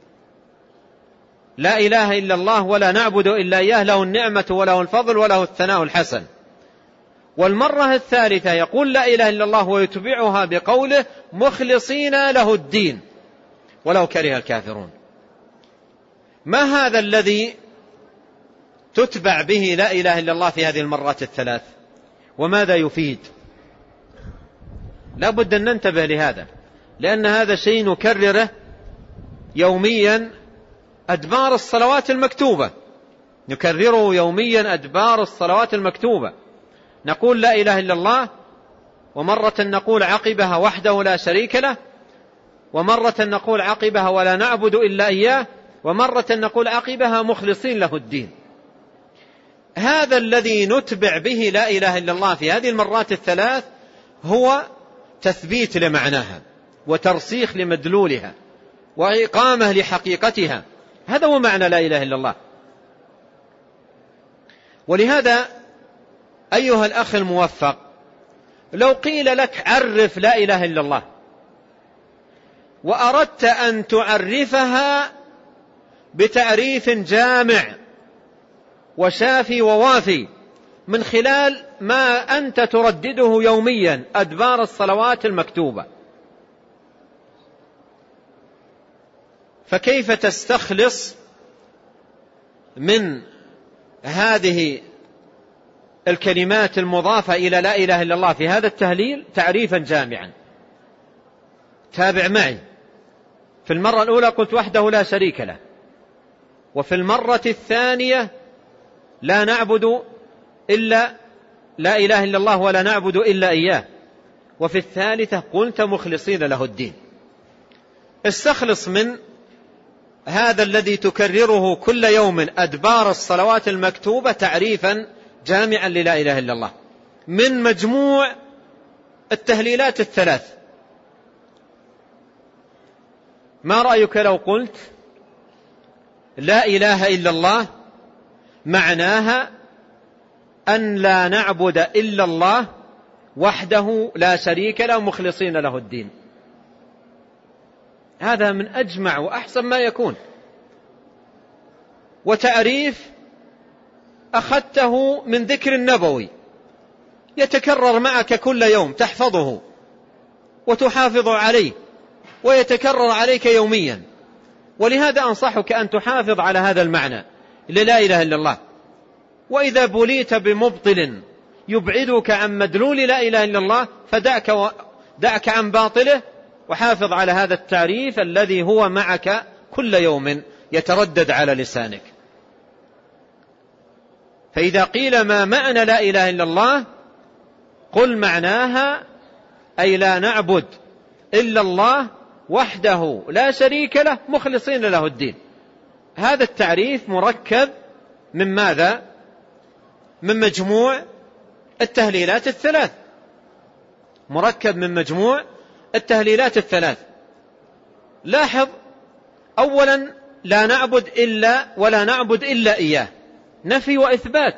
لا إله إلا الله ولا نعبد إلا إياه، له النعمة وله الفضل وله الثناء الحسن. والمرة الثالثة يقول لا إله إلا الله ويتبعها بقوله مخلصين له الدين ولو كره الكافرون. ما هذا الذي تتبع به لا إله إلا الله في هذه المرات الثلاث؟ وماذا يفيد؟ لا بد أن ننتبه لهذا، لأن هذا شيء نكرره يوميا أدبار الصلوات المكتوبة، نكرره يوميا أدبار الصلوات المكتوبة. نقول لا إله إلا الله، ومرة نقول عقبها وحده لا شريك له، ومرة نقول عقبها ولا نعبد إلا إياه، ومرة نقول عقبها مخلصين له الدين. هذا الذي نتبع به لا إله إلا الله في هذه المرات الثلاث هو تثبيت لمعناها وترسيخ لمدلولها وإقامة لحقيقتها. هذا هو معنى لا إله إلا الله. ولهذا أيها الأخ الموفق، لو قيل لك عرف لا إله إلا الله وأردت أن تعرفها بتعريف جامع وشافي ووافي من خلال ما أنت تردده يوميا أدبار الصلوات المكتوبة، فكيف تستخلص من هذه الكلمات المضافة إلى لا إله إلا الله في هذا التهليل تعريفا جامعا؟ تابع معي. في المرة الأولى قلت وحده لا شريك له، وفي المرة الثانية لا نعبد إلا لا إله إلا الله ولا نعبد إلا إياه، وفي الثالثة قلت مخلصين له الدين. استخلص من هذا الذي تكرره كل يوم أدبار الصلوات المكتوبة تعريفا جامعا للا إله إلا الله من مجموع التهليلات الثلاث. ما رأيك لو قلت لا إله إلا الله معناها أن لا نعبد إلا الله وحده لا شريك له مخلصين له الدين؟ هذا من أجمع وأحسن ما يكون، وتعريف أخذته من ذكر النبوي يتكرر معك كل يوم، تحفظه وتحافظ عليه ويتكرر عليك يوميا. ولهذا أنصحك أن تحافظ على هذا المعنى للا إله إلا الله. وإذا بليت بمبطل يبعدك عن مدلول لا إله إلا الله فدعك عن باطله، وحافظ على هذا التعريف الذي هو معك كل يوم يتردد على لسانك. فإذا قيل ما معنى لا إله إلا الله قل معناها أي لا نعبد إلا الله وحده لا شريك له مخلصين له الدين. هذا التعريف مركب من ماذا؟ من مجموع التهليلات الثلاث، مركب من مجموع التهليلات الثلاث. لاحظ أولا لا نعبد إلا ولا نعبد إلا إياه، نفي وإثبات.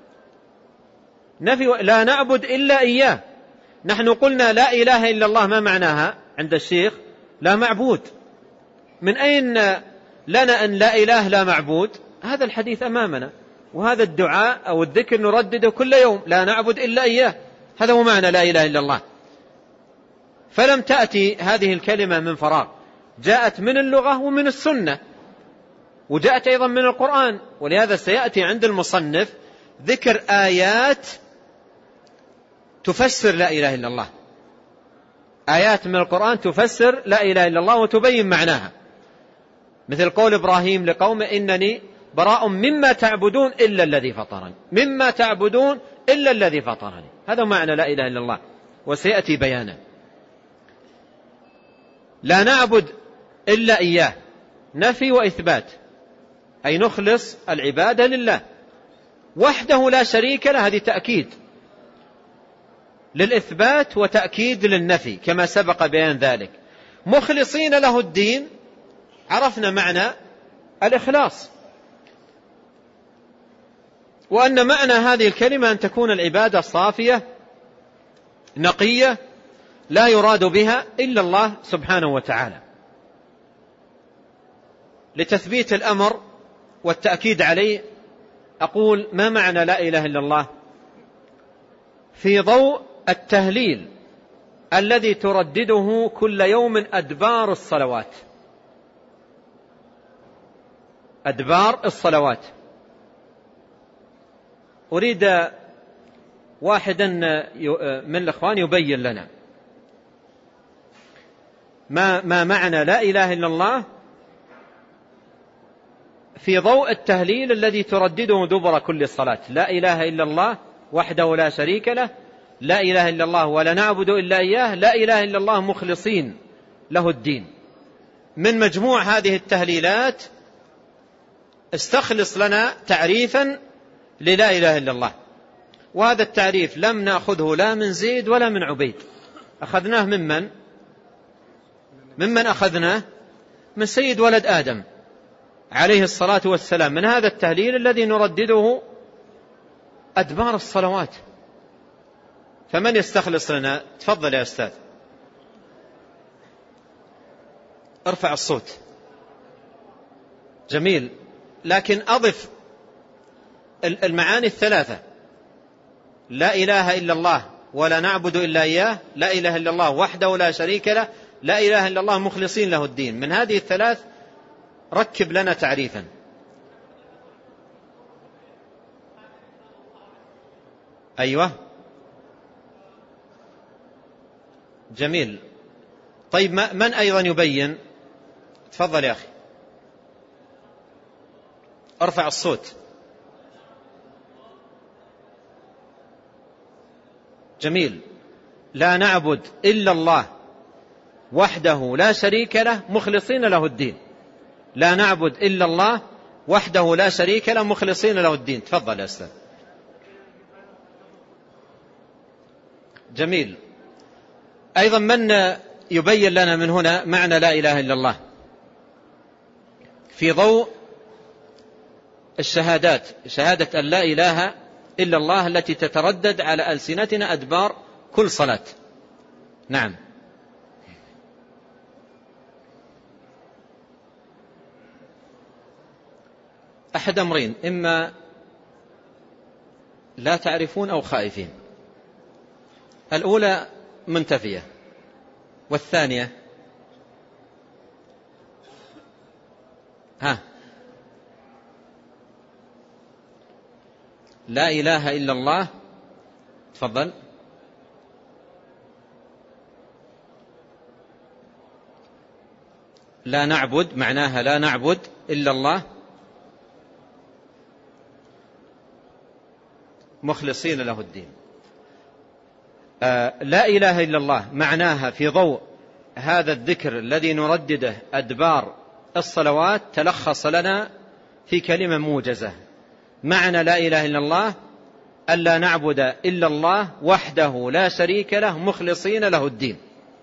لا نعبد إلا إياه. نحن قلنا لا إله إلا الله، ما معناها عند الشيخ؟ لا معبود. من أين لنا أن لا إله لا معبود؟ هذا الحديث أمامنا، وهذا الدعاء أو الذكر نردده كل يوم، لا نعبد إلا إياه. هذا هو معنى لا إله إلا الله. فلم تأتي هذه الكلمة من فراغ، جاءت من اللغة ومن السنة، وجاءت أيضا من القرآن. ولهذا سيأتي عند المصنف ذكر آيات تفسر لا إله إلا الله، آيات من القرآن تفسر لا إله إلا الله وتبين معناها، مثل قول إبراهيم لقومه إنني براء مما تعبدون إلا الذي فطرني، مما تعبدون إلا الذي فطرني. هذا معنى لا إله إلا الله وسيأتي بيانه. لا نعبد إلا إياه، نفي وإثبات، أي نخلص العبادة لله وحده لا شريك له، هذه تأكيد للإثبات وتأكيد للنفي كما سبق بيان ذلك. مخلصين له الدين، عرفنا معنى الإخلاص، وأن معنى هذه الكلمة أن تكون العبادة صافية نقية لا يراد بها إلا الله سبحانه وتعالى. لتثبيت الأمر والتأكيد عليه أقول ما معنى لا إله إلا الله في ضوء التهليل الذي تردده كل يوم أدبار الصلوات. أدبار الصلوات. أريد واحدا من الأخوان يبين لنا ما معنى لا إله إلا الله في ضوء التهليل الذي تردده دبر كل صلاة. لا إله إلا الله وحده لا شريك له، لا إله إلا الله ولا نعبد إلا إياه، لا إله إلا الله مخلصين له الدين. من مجموع هذه التهليلات استخلص لنا تعريفا للا إله إلا الله، وهذا التعريف لم نأخذه لا من زيد ولا من عبيد، أخذناه ممن أخذناه؟ من سيد ولد آدم عليه الصلاة والسلام، من هذا التهليل الذي نردده أدبار الصلوات. فمن يستخلص لنا؟ تفضل يا أستاذ، ارفع الصوت. جميل، لكن أضف المعاني الثلاثة: لا إله إلا الله ولا نعبد إلا إياه، لا إله إلا الله وحده لا شريك له، لا إله إلا الله مخلصين له الدين. من هذه الثلاث ركب لنا تعريفا. أيوة، جميل. طيب من أيضا يبين؟ تفضل يا أخي، ارفع الصوت. جميل، لا نعبد إلا الله وحده لا شريك له مخلصين له الدين. لا نعبد إلا الله وحده لا شريك له مخلصين له الدين. تفضل يا أستاذ. جميل. أيضا من يبين لنا من هنا معنى لا إله إلا الله في ضوء الشهادات، شهادة أن لا إله إلا الله التي تتردد على ألسنتنا أدبار كل صلاة؟ نعم. أحد أمرين: إما لا تعرفون أو خائفين. الأولى منتفية، والثانية لا إله إلا الله. تفضل. لا نعبد معناها لا نعبد إلا الله مخلصين له الدين. لا إله إلا الله معناها في ضوء هذا الذكر الذي نردده أدبار الصلوات تلخص لنا في كلمة موجزة: معنى لا إله إلا الله ألا نعبد إلا الله وحده لا شريك له مخلصين له الدين.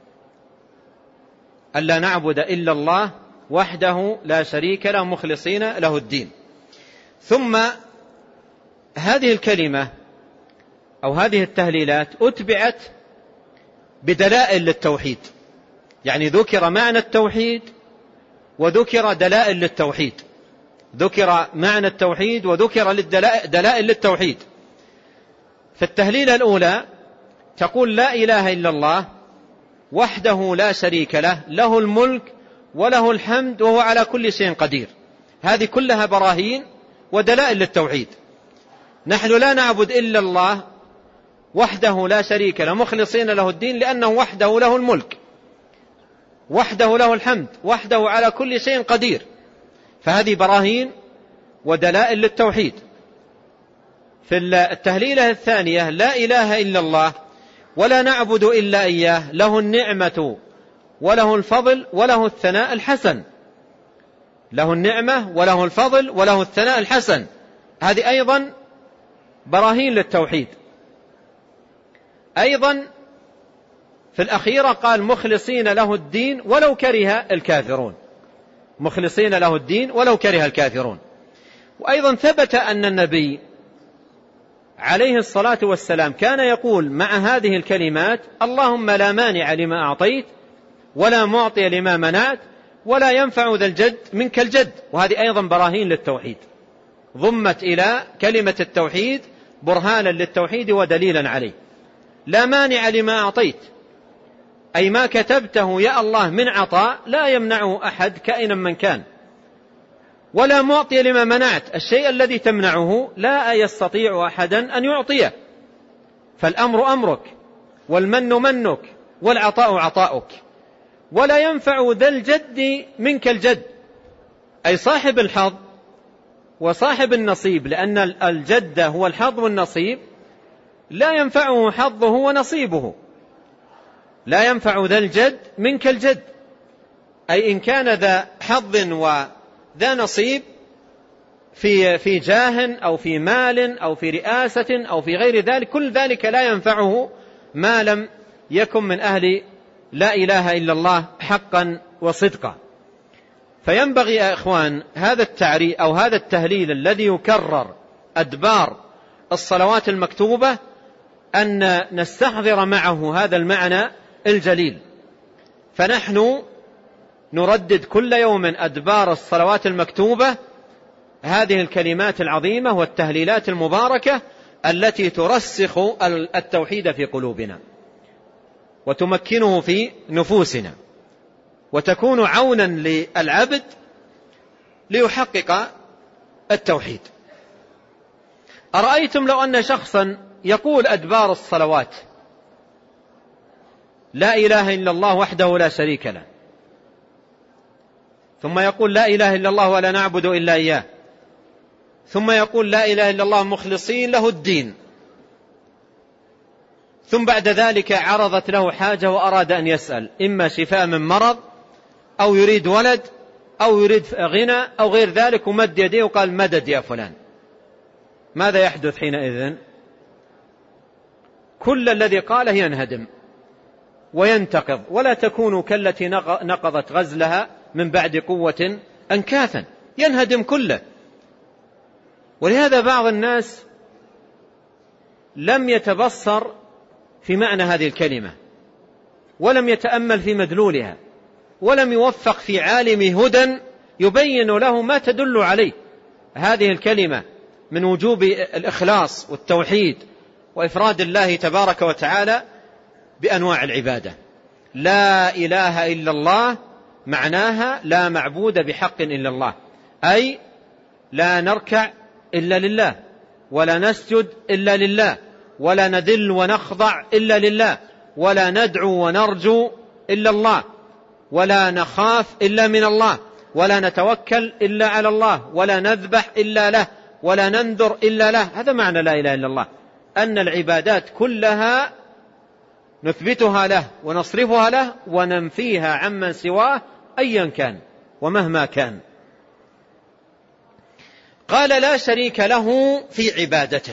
ألا نعبد إلا الله وحده لا شريك له مخلصين له الدين. ثم هذه الكلمة أو هذه التهليلات أتبعت بدلائل للتوحيد، يعني ذكر معنى التوحيد وذكر دلائل للتوحيد، ذكر معنى التوحيد وذكر دلائل للتوحيد. في التهليلة الأولى تقول لا إله إلا الله وحده لا شريك له، له الملك وله الحمد وهو على كل شيء قدير. هذه كلها براهين ودلائل للتوحيد. نحن لا نعبد إلا الله وحده لا شريك له مخلصين له الدين، لأنه وحده له الملك، وحده له الحمد، وحده على كل شيء قدير. فهذه براهين ودلائل للتوحيد. في التهليلة الثانية لا إله إلا الله ولا نعبد إلا إياه، له النعمة وله الفضل وله الثناء الحسن. له النعمة وله الفضل وله الثناء الحسن، هذه أيضا براهين للتوحيد. أيضا في الأخيرة قال مخلصين له الدين ولو كره الكافرون، مخلصين له الدين ولو كره الكافرون. وأيضا ثبت أن النبي عليه الصلاة والسلام كان يقول مع هذه الكلمات: اللهم لا مانع لما أعطيت ولا معطي لما منعت ولا ينفع ذا الجد منك الجد. وهذه أيضا براهين للتوحيد، ضمت إلى كلمة التوحيد برهانا للتوحيد ودليلا عليه. لا مانع لما أعطيت، أي ما كتبته يا الله من عطاء لا يمنعه أحد كائنا من كان. ولا معطي لما منعت، الشيء الذي تمنعه لا يستطيع أحدا أن يعطيه. فالأمر أمرك والمن منك والعطاء عطاؤك. ولا ينفع ذا الجد منك الجد، أي صاحب الحظ وصاحب النصيب، لأن الجد هو الحظ والنصيب، لا ينفعه حظه ونصيبه. لا ينفع ذا الجد منك الجد، أي إن كان ذا حظ وذا نصيب في جاه أو في مال أو في رئاسة أو في غير ذلك، كل ذلك لا ينفعه ما لم يكن من أهل لا إله إلا الله حقا وصدقا. فينبغي يا إخوان هذا التعريف أو هذا التهليل الذي يكرر أدبار الصلوات المكتوبة أن نستحضر معه هذا المعنى الجليل. فنحن نردد كل يوم أدبار الصلوات المكتوبة هذه الكلمات العظيمة والتهليلات المباركة التي ترسخ التوحيد في قلوبنا وتمكنه في نفوسنا وتكون عونا للعبد ليحقق التوحيد. أرأيتم لو أن شخصا يقول أدبار الصلوات لا إله إلا الله وحده لا شريك له، ثم يقول لا إله إلا الله ولا نعبد إلا إياه، ثم يقول لا إله إلا الله مخلصين له الدين، ثم بعد ذلك عرضت له حاجة وأراد أن يسأل إما شفاء من مرض أو يريد ولد أو يريد غنى أو غير ذلك، ومد يديه وقال مدد يا فلان، ماذا يحدث حينئذ؟ كل الذي قاله ينهدم وينتقض، ولا تكون كالتي نقضت غزلها من بعد قوة أنكاثا، ينهدم كله. ولهذا بعض الناس لم يتبصر في معنى هذه الكلمة ولم يتأمل في مدلولها ولم يوفق في عالم هدى يبين له ما تدل عليه هذه الكلمة من وجوب الإخلاص والتوحيد وإفراد الله تبارك وتعالى بأنواع العبادة. لا إله إلا الله معناها لا معبود بحق إلا الله، أي لا نركع إلا لله، ولا نسجد إلا لله، ولا نذل ونخضع إلا لله، ولا ندعو ونرجو إلا الله، ولا نخاف إلا من الله، ولا نتوكل إلا على الله، ولا نذبح إلا له، ولا ننذر إلا له. هذا معنى لا إله إلا الله، أن العبادات كلها نثبتها له ونصرفها له وننفيها عمن سواه أيا كان ومهما كان. قال لا شريك له في عبادته،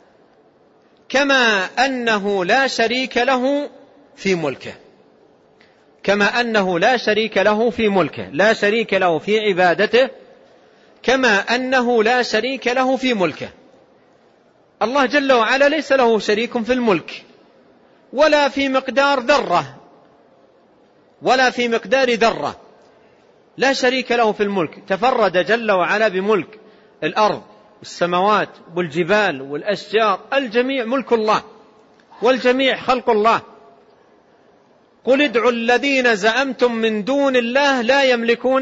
كما أنه لا شريك له في ملكه، كما أنه لا شريك له في ملكه، لا شريك له في عبادته كما أنه لا شريك له في ملكه. الله جل وعلا ليس له شريك في الملك ولا في مقدار ذرة ولا في مقدار ذرة، لا شريك له في الملك، تفرد جل وعلا بملك الأرض والسماوات والجبال والأشجار، الجميع ملك الله والجميع خلق الله. قل ادعوا الذين زعمتم من دون الله لا يملكون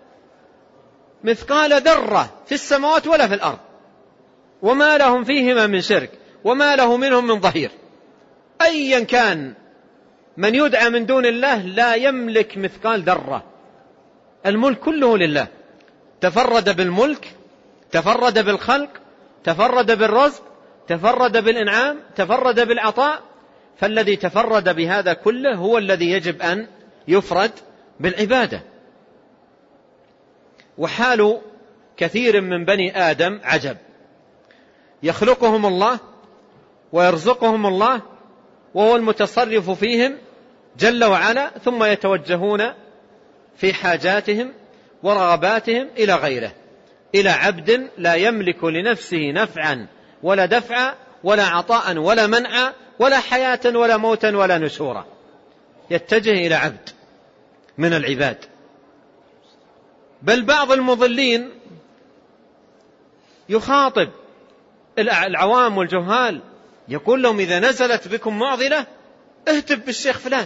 مثقال ذرة في السماوات ولا في الأرض وما لهم فيهما من شرك وما له منهم من ظهير. أيا كان من يدعى من دون الله لا يملك مثقال ذرة، الملك كله لله، تفرد بالملك، تفرد بالخلق، تفرد بالرزق، تفرد بالإنعام، تفرد بالعطاء. فالذي تفرد بهذا كله هو الذي يجب أن يفرد بالعبادة. وحال كثير من بني آدم عجب، يخلقهم الله ويرزقهم الله وهو المتصرف فيهم جل وعلا، ثم يتوجهون في حاجاتهم ورغباتهم إلى غيره، إلى عبد لا يملك لنفسه نفعا ولا دفعا ولا عطاء ولا منعا ولا حياة ولا موتا ولا نشورا، يتجه إلى عبد من العباد. بل بعض المضلين يخاطب العوام والجهال، يقول لهم إذا نزلت بكم معضلة اهتف بالشيخ فلان،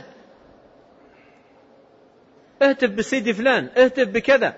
اهتف بالسيد فلان، اهتف بكذا.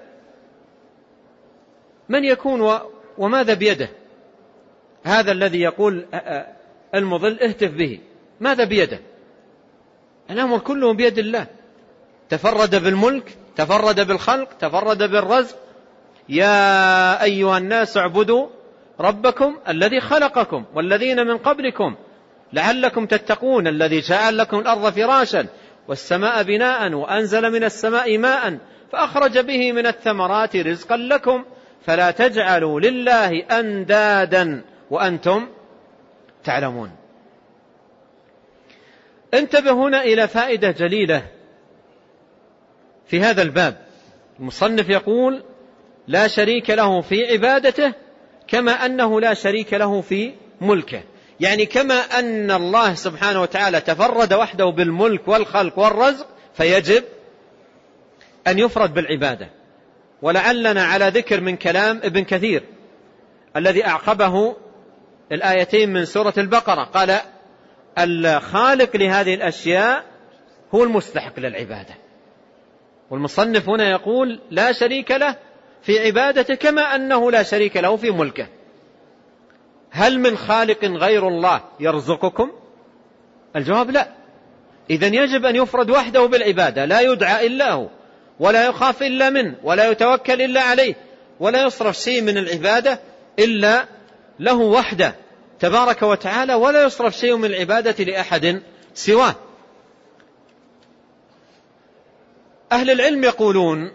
من يكون وماذا بيده؟ هذا الذي يقول المضل اهتف به ماذا بيده؟ الأمر كله بيد الله، تفرد بالملك، تفرد بالخلق، تفرد بالرزق. يا أيها الناس اعبدوا ربكم الذي خلقكم والذين من قبلكم لعلكم تتقون، الذي جعل لكم الأرض فراشا والسماء بناء وأنزل من السماء ماء فأخرج به من الثمرات رزقا لكم فلا تجعلوا لله أندادا وأنتم تعلمون. انتبه هنا إلى فائدة جليلة في هذا الباب. المصنف يقول لا شريك له في عبادته كما أنه لا شريك له في ملكه، يعني كما أن الله سبحانه وتعالى تفرد وحده بالملك والخلق والرزق فيجب أن يفرد بالعبادة. ولعلنا على ذكر من كلام ابن كثير الذي أعقبه الآيتين من سورة البقرة، قال الخالق لهذه الأشياء هو المستحق للعبادة. والمصنف هنا يقول لا شريك له في عبادته كما أنه لا شريك له في ملكه. هل من خالق غير الله يرزقكم؟ الجواب لا. إذن يجب أن يفرد وحده بالعبادة، لا يدعى إلا هو، ولا يخاف إلا منه، ولا يتوكل إلا عليه، ولا يصرف شيء من العبادة إلا له وحده تبارك وتعالى، ولا يصرف شيء من العبادة لأحد سواه. أهل العلم يقولون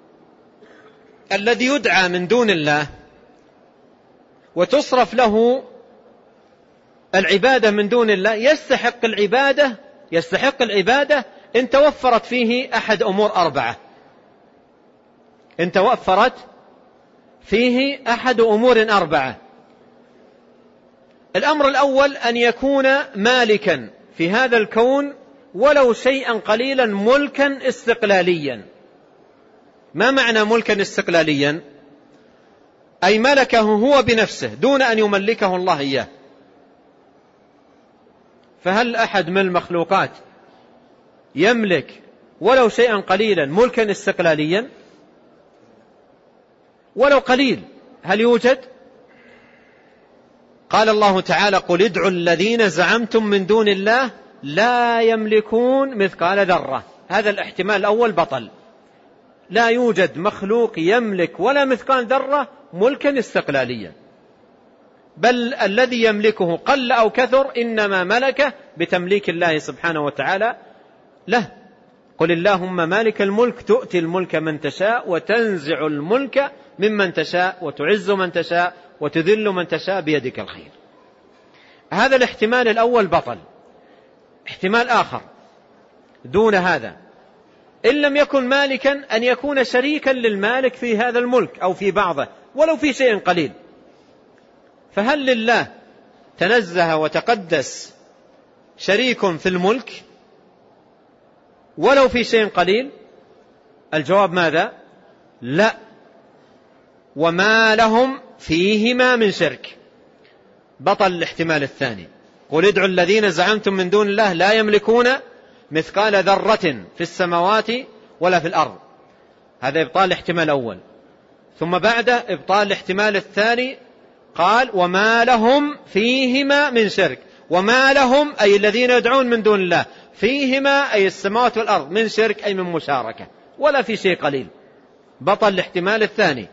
الذي يدعى من دون الله وتصرف له العبادة من دون الله يستحق العبادة إن توفرت فيه أحد أمور أربعة. إن توفرت فيه أحد أمور أربعة. الأمر الأول أن يكون مالكا في هذا الكون ولو شيئا قليلا، ملكا استقلاليا. ما معنى ملكا استقلاليا؟ أي ملكه هو بنفسه دون أن يملكه الله إياه. فهل أحد من المخلوقات يملك ولو شيئا قليلا ملكا استقلاليا؟ ولو قليل هل يوجد؟ قال الله تعالى قل ادعوا الذين زعمتم من دون الله لا يملكون مثقال ذرة. هذا الاحتمال الأول بطل. لا يوجد مخلوق يملك ولا مثقال ذرة ملكا استقلاليا، بل الذي يملكه قل أو كثر إنما ملكه بتمليك الله سبحانه وتعالى له. قل اللهم مالك الملك تؤتي الملك من تشاء وتنزع الملك ممن تشاء وتعز من تشاء وتذل من تشاء بيدك الخير. هذا الاحتمال الأول بطل. احتمال آخر دون هذا، إن لم يكن مالكا أن يكون شريكا للمالك في هذا الملك أو في بعضه ولو في شيء قليل. فهل لله تنزه وتقدس شريك في الملك ولو في شيء قليل؟ الجواب ماذا؟ لا. وما لهم فيهما من شرك. بطل الاحتمال الثاني. قل ادعوا الذين زعمتم من دون الله لا يملكون مثقال ذرة في السماوات ولا في الأرض. هذا إبطال الاحتمال الأول. ثم بعد إبطال الاحتمال الثاني قال وما لهم فيهما من شرك. وما لهم أي الذين يدعون من دون الله، فيهما أي السماوات والأرض، من شرك أي من مشاركة، ولا في شيء قليل. بطل الاحتمال الثاني.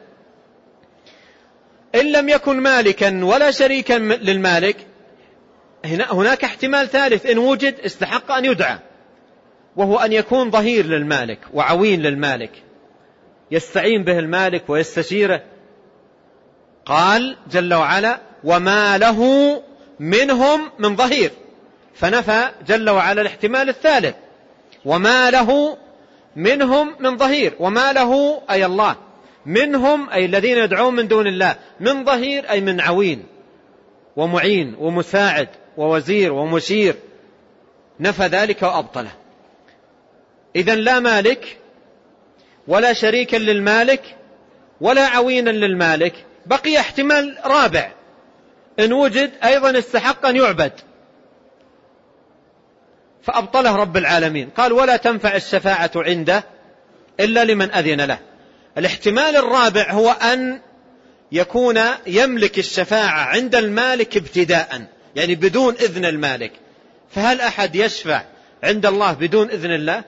إن لم يكن مالكا ولا شريكا للمالك، هناك احتمال ثالث إن وجد استحق أن يدعى، وهو أن يكون ظهير للمالك وعوين للمالك، يستعين به المالك ويستشيره. قال جل وعلا وما له منهم من ظهير، فنفى جل وعلا الاحتمال الثالث. وما له منهم من ظهير. وما له أي الله، منهم أي الذين يدعون من دون الله، من ظهير أي من عوين ومعين ومساعد ووزير ومشير. نفى ذلك وأبطله. إذن لا مالك ولا شريكا للمالك ولا عوينا للمالك. بقي احتمال رابع إن وجد أيضا استحق أن يعبد، فأبطله رب العالمين. قال ولا تنفع الشفاعة عنده إلا لمن أذن له. الاحتمال الرابع هو أن يكون يملك الشفاعة عند المالك ابتداء، يعني بدون إذن المالك. فهل أحد يشفع عند الله بدون إذن الله؟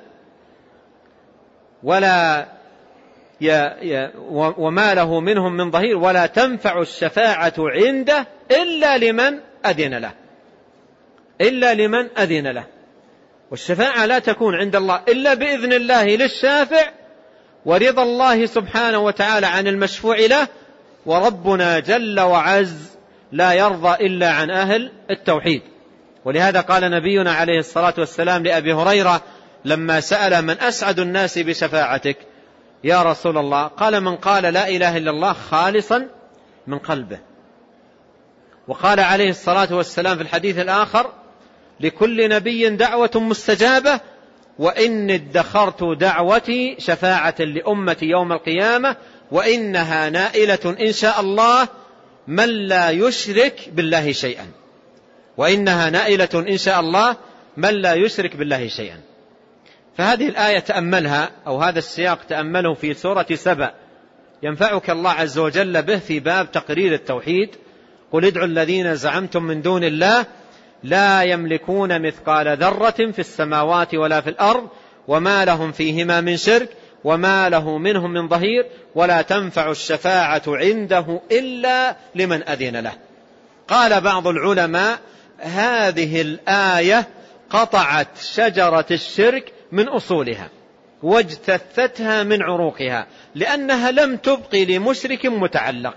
وما له منهم من ظهير ولا تنفع الشفاعة عنده إلا لمن أذن له. إلا لمن أذن له. والشفاعة لا تكون عند الله إلا بإذن الله للشافع ورضا الله سبحانه وتعالى عن المشفوع له. وربنا جل وعز لا يرضى إلا عن أهل التوحيد. ولهذا قال نبينا عليه الصلاة والسلام لأبي هريرة لما سأل من أسعد الناس بشفاعتك يا رسول الله؟ قال من قال لا إله إلا الله خالصا من قلبه. وقال عليه الصلاة والسلام في الحديث الآخر لكل نبي دعوة مستجابة وإني ادخرت دعوتي شفاعة لأمتي يوم القيامة وإنها نائلة إن شاء الله من لا يشرك بالله شيئا. وإنها نائلة إن شاء الله من لا يشرك بالله شيئا. فهذه الآية تأملها أو هذا السياق تأمله في سورة سبأ ينفعك الله عز وجل به في باب تقرير التوحيد. قل ادعوا الذين زعمتم من دون الله لا يملكون مثقال ذرة في السماوات ولا في الأرض وما لهم فيهما من شرك وما له منهم من ظهير ولا تنفع الشفاعة عنده إلا لمن أذن له. قال بعض العلماء هذه الآية قطعت شجرة الشرك من أصولها واجتثتها من عروقها لأنها لم تبقي لمشرك متعلق.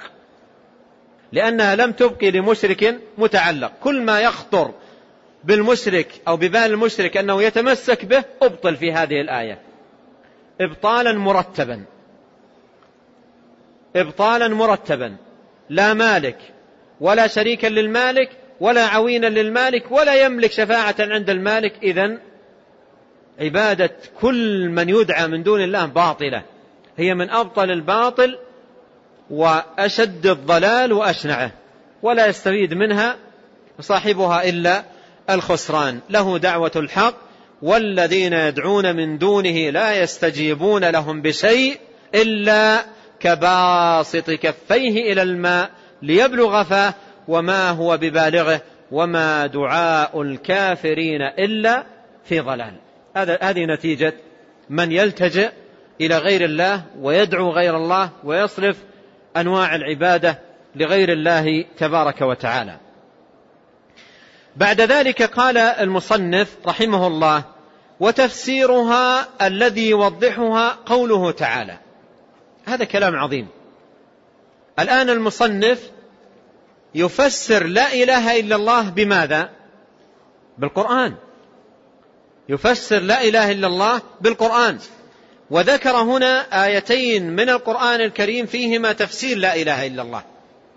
كل ما يخطر بالمشرك أو ببال المشرك أنه يتمسك به أبطل في هذه الآية إبطالا مرتبا لا مالك ولا شريكا للمالك ولا عوينا للمالك ولا يملك شفاعة عند المالك. إذن عبادة كل من يدعى من دون الله باطلة، هي من أبطل الباطل وأشد الضلال وأشنعه، ولا يستفيد منها صاحبها إلا الخسران. له دعوة الحق والذين يدعون من دونه لا يستجيبون لهم بشيء إلا كباسط كفيه إلى الماء ليبلغ فاه وما هو ببالغه وما دعاء الكافرين إلا في ضلال. هذه نتيجة من يلتجئ إلى غير الله ويدعو غير الله ويصرف أنواع العبادة لغير الله تبارك وتعالى. بعد ذلك قال المصنف رحمه الله وتفسيرها الذي يوضحها قوله تعالى. هذا كلام عظيم. الآن المصنف يفسر لا إله إلا الله بماذا؟ بالقرآن. يفسر لا إله إلا الله بالقرآن، وذكر هنا آيتين من القرآن الكريم فيهما تفسير لا إله إلا الله.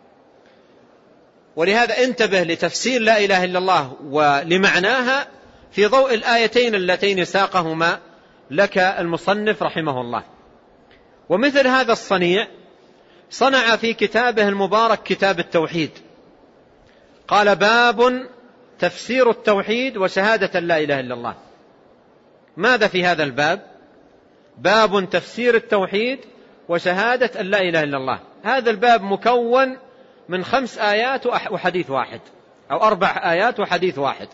ولهذا انتبه لتفسير لا إله إلا الله ولمعناها في ضوء الآيتين اللتين ساقهما لك المصنف رحمه الله. ومثل هذا الصنيع صنع في كتابه المبارك كتاب التوحيد، قال باب تفسير التوحيد وشهادة لا إله إلا الله. ماذا في هذا الباب؟ باب تفسير التوحيد وشهادة لا إله إلا الله. هذا الباب مكون من 5 آيات وحديث واحد، أو 4 آيات وحديث واحد.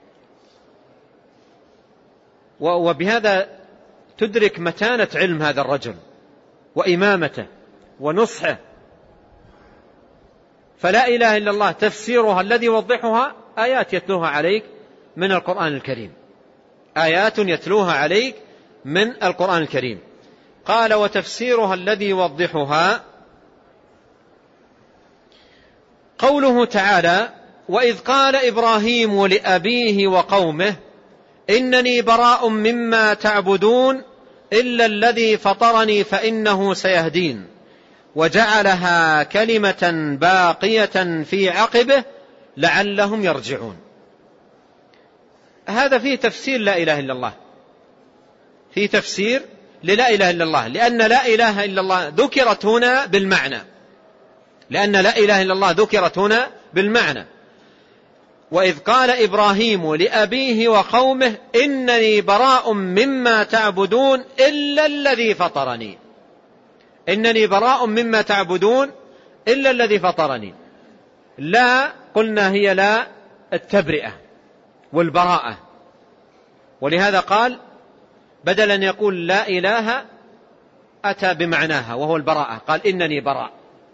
وبهذا تدرك متانة علم هذا الرجل وإمامته ونصحه. فلا إله إلا الله تفسيرها الذي يوضحها آيات يتلوها عليك من القرآن الكريم، آيات يتلوها عليك من القرآن الكريم. قال وتفسيرها الذي يوضحها قوله تعالى وإذ قال إبراهيم لأبيه وقومه إنني براء مما تعبدون إلا الذي فطرني فإنه سيهدين وجعلها كلمة باقية في عقبه لعلهم يرجعون. هذا فيه تفسير لا إله إلا الله، فيه تفسير للا إله إلا الله، لأن لا إله إلا الله ذكرت هنا بالمعنى، لأن لا إله إلا الله ذكرت هنا بالمعنى. وإذ قال إبراهيم لأبيه وقومه إنني براء مما تعبدون إلا الذي فطرني. إنني براء مما تعبدون إلا الذي فطرني. لا قلنا هي لا التبرئة والبراءة، ولهذا قال بدل أن يقول لا إله أتى بمعناها وهو البراءة، قال إنني براء،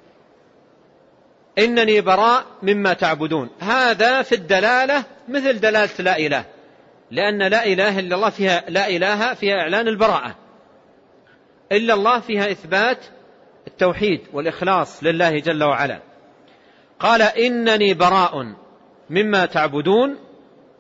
إنني براء مما تعبدون. هذا في الدلالة مثل دلالة لا إله، لأن لا إله إلا الله فيها لا إله فيها إعلان البراءة، إلا الله فيها إثبات التوحيد والإخلاص لله جل وعلا. قال إنني براء مما تعبدون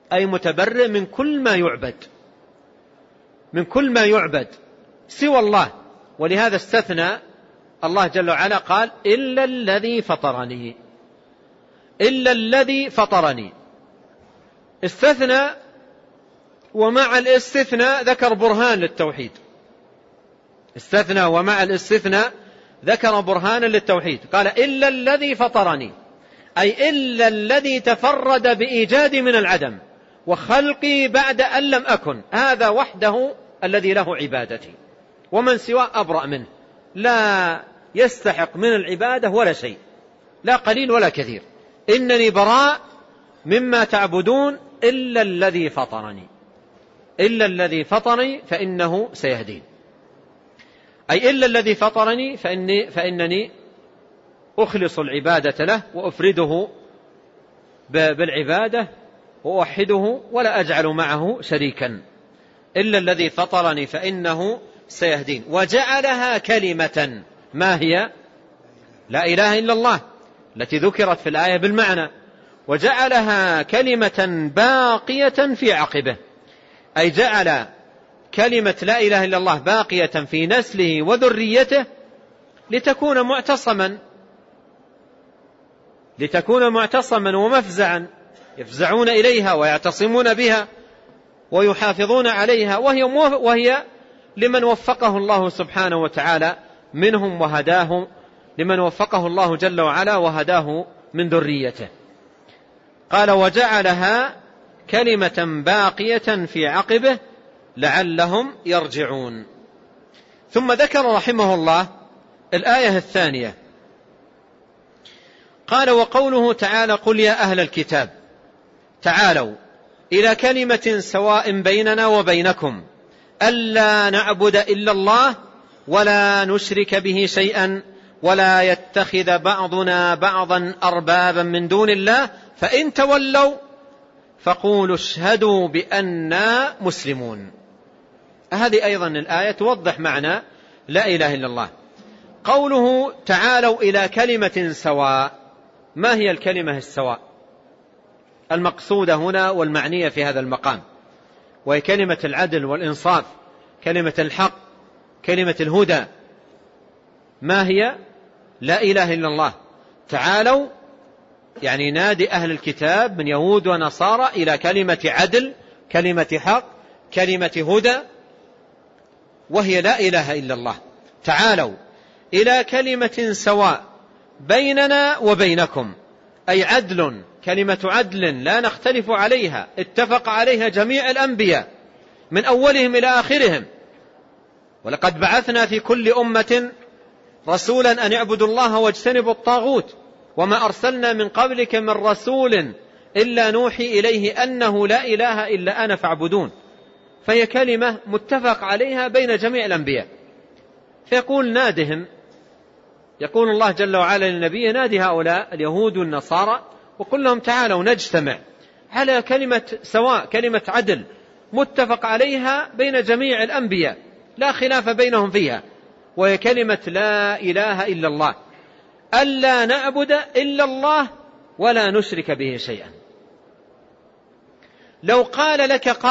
أي متبرئ من كل ما يعبد، من كل ما يعبد سوى الله. ولهذا استثنى الله جل وعلا قال إلا الذي فطرني، إلا الذي فطرني. استثنى، ومع الاستثناء ذكر برهان للتوحيد. استثنى ومع الاستثناء ذكر برهانا للتوحيد، قال إلا الذي فطرني، أي إلا الذي تفرد بإيجادي من العدم وخلقي بعد أن لم أكن، هذا وحده الذي له عبادتي، ومن سواه أبرأ منه، لا يستحق من العبادة ولا شيء، لا قليل ولا كثير. إنني براء مما تعبدون إلا الذي فطرني، إلا الذي فطرني فإنه سيهدين. أي إلا الذي فطرني فإنني أخلص العبادة له وأفرده بالعبادة وأوحده ولا أجعل معه شريكا. إلا الذي فطرني فإنه سيهدين. وجعلها كلمة، ما هي؟ لا إله إلا الله التي ذكرت في الآية بالمعنى. وجعلها كلمة باقية في عقبه، أي جعل كلمة لا إله إلا الله باقية في نسله وذريته لتكون معتصما ومفزعا يفزعون إليها ويعتصمون بها ويحافظون عليها، وهي لمن وفقه الله سبحانه وتعالى منهم وهداه، لمن وفقه الله جل وعلا وهداه من ذريته. قال وجعلها كلمة باقية في عقبه لعلهم يرجعون. ثم ذكر رحمه الله الآية الثانية، قال وقوله تعالى قل يا أهل الكتاب تعالوا إلى كلمة سواء بيننا وبينكم ألا نعبد إلا الله ولا نشرك به شيئا ولا يتخذ بعضنا بعضا أربابا من دون الله فإن تولوا فقولوا اشهدوا بأننا مسلمون. هذه أيضا الآية توضح معنى لا إله إلا الله. قوله تعالوا إلى كلمة سواء، ما هي الكلمة السواء المقصودة هنا والمعنية في هذا المقام؟ وهي كلمة العدل والإنصاف، كلمة الحق، كلمة الهدى. ما هي؟ لا إله إلا الله. تعالوا يعني نادي أهل الكتاب من يهود ونصارى إلى كلمة عدل، كلمة حق، كلمة هدى، وهي لا إله إلا الله. تعالوا إلى كلمة سواء بيننا وبينكم، أي عدل، كلمة عدل لا نختلف عليها، اتفق عليها جميع الأنبياء من أولهم إلى آخرهم. ولقد بعثنا في كل أمة رسولا أن يعبدوا الله واجتنبوا الطاغوت وما أرسلنا من قبلك من رسول إلا نوحي إليه أنه لا إله إلا أنا فاعبدون. فهي كلمة متفق عليها بين جميع الأنبياء. فيقول نادهم، يقول الله جل وعلا للنبي نادي هؤلاء اليهود والنصارى وقل لهم تعالوا نجتمع على كلمة سواء، كلمة عدل متفق عليها بين جميع الأنبياء لا خلاف بينهم فيها، وهي كلمة لا إله إلا الله، ألا نعبد إلا الله ولا نشرك به شيئا. لو قال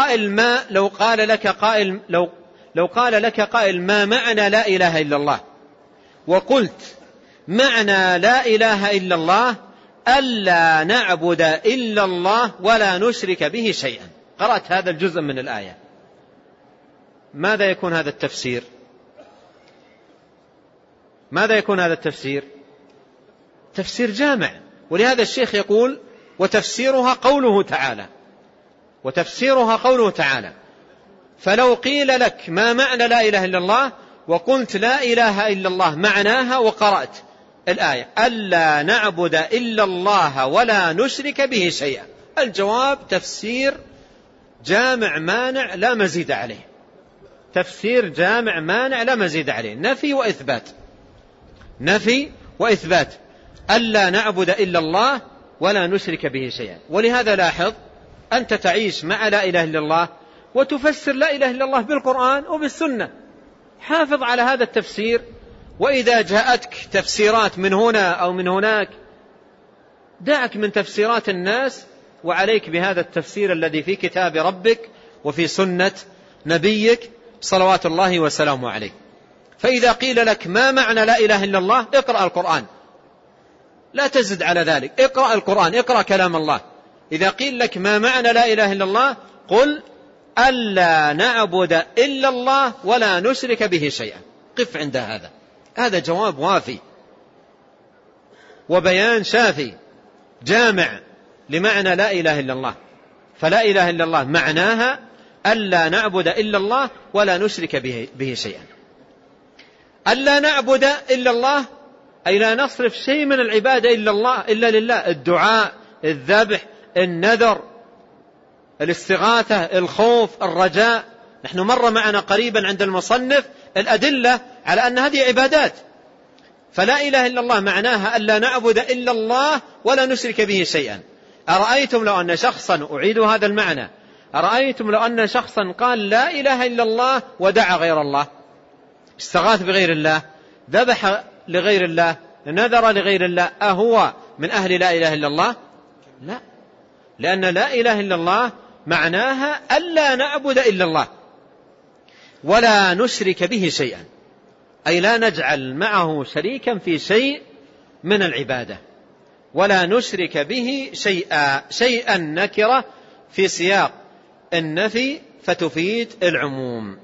لك قائل ما معنى لا إله إلا الله، وقلت معنى لا إله إلا الله ألا نعبد إلا الله ولا نشرك به شيئا، قرأت هذا الجزء من الآية، ماذا يكون هذا التفسير؟ ماذا يكون هذا التفسير؟ تفسير جامع. ولهذا الشيخ يقول وتفسيرها قوله تعالى، وتفسيرها قوله تعالى. فلو قيل لك ما معنى لا إله إلا الله وقلت لا إله إلا الله معناها وقرأت الآية ألا نعبد إلا الله ولا نشرك به شيئا، الجواب تفسير جامع مانع لا مزيد عليه، تفسير جامع مانع لا مزيد عليه، نفي وإثبات، نفي وإثبات، ألا نعبد إلا الله ولا نشرك به شيئا. ولهذا لاحظ أنت تعيش مع لا إله إلا الله وتفسر لا إله إلا الله بالقرآن وبالسنة، حافظ على هذا التفسير. وإذا جاءتك تفسيرات من هنا أو من هناك دعك من تفسيرات الناس وعليك بهذا التفسير الذي في كتاب ربك وفي سنة نبيك صلوات الله وسلامه عليه. فإذا قيل لك ما معنى لا إله إلا الله، اقرأ القرآن، لا تزد على ذلك، اقرأ القرآن، اقرأ كلام الله. إذا قيل لك ما معنى لا إله إلا الله، قل ألا نعبد إلا الله ولا نشرك به شيئا. قف عند هذا، هذا جواب وافي وبيان شافي جامع لمعنى لا إله إلا الله. فلا إله إلا الله معناها ألا نعبد إلا الله ولا نشرك به شيئا. ألا نعبد إلا الله أي لا نصرف شيء من العبادة إلا لله، الدعاء، الذبح، النذر، الاستغاثة، الخوف، الرجاء. نحن مر معنا قريبا عند المصنف الأدلة على أن هذه عبادات. فلا إله إلا الله معناها ألا نعبد إلا الله ولا نشرك به شيئا. أرأيتم لو أن شخصا، أعيد هذا المعنى، أرأيتم لو أن شخصا قال لا إله إلا الله ودعا غير الله، استغاث بغير الله، ذبح لغير الله، نذر لغير الله، أهو من أهل لا إله إلا الله؟ لا، لأن لا إله إلا الله معناها ألا نعبد إلا الله ولا نشرك به شيئا، أي لا نجعل معه شريكا في شيء من العبادة، ولا نشرك به شيئا نكرة في سياق النفي فتفيد العموم.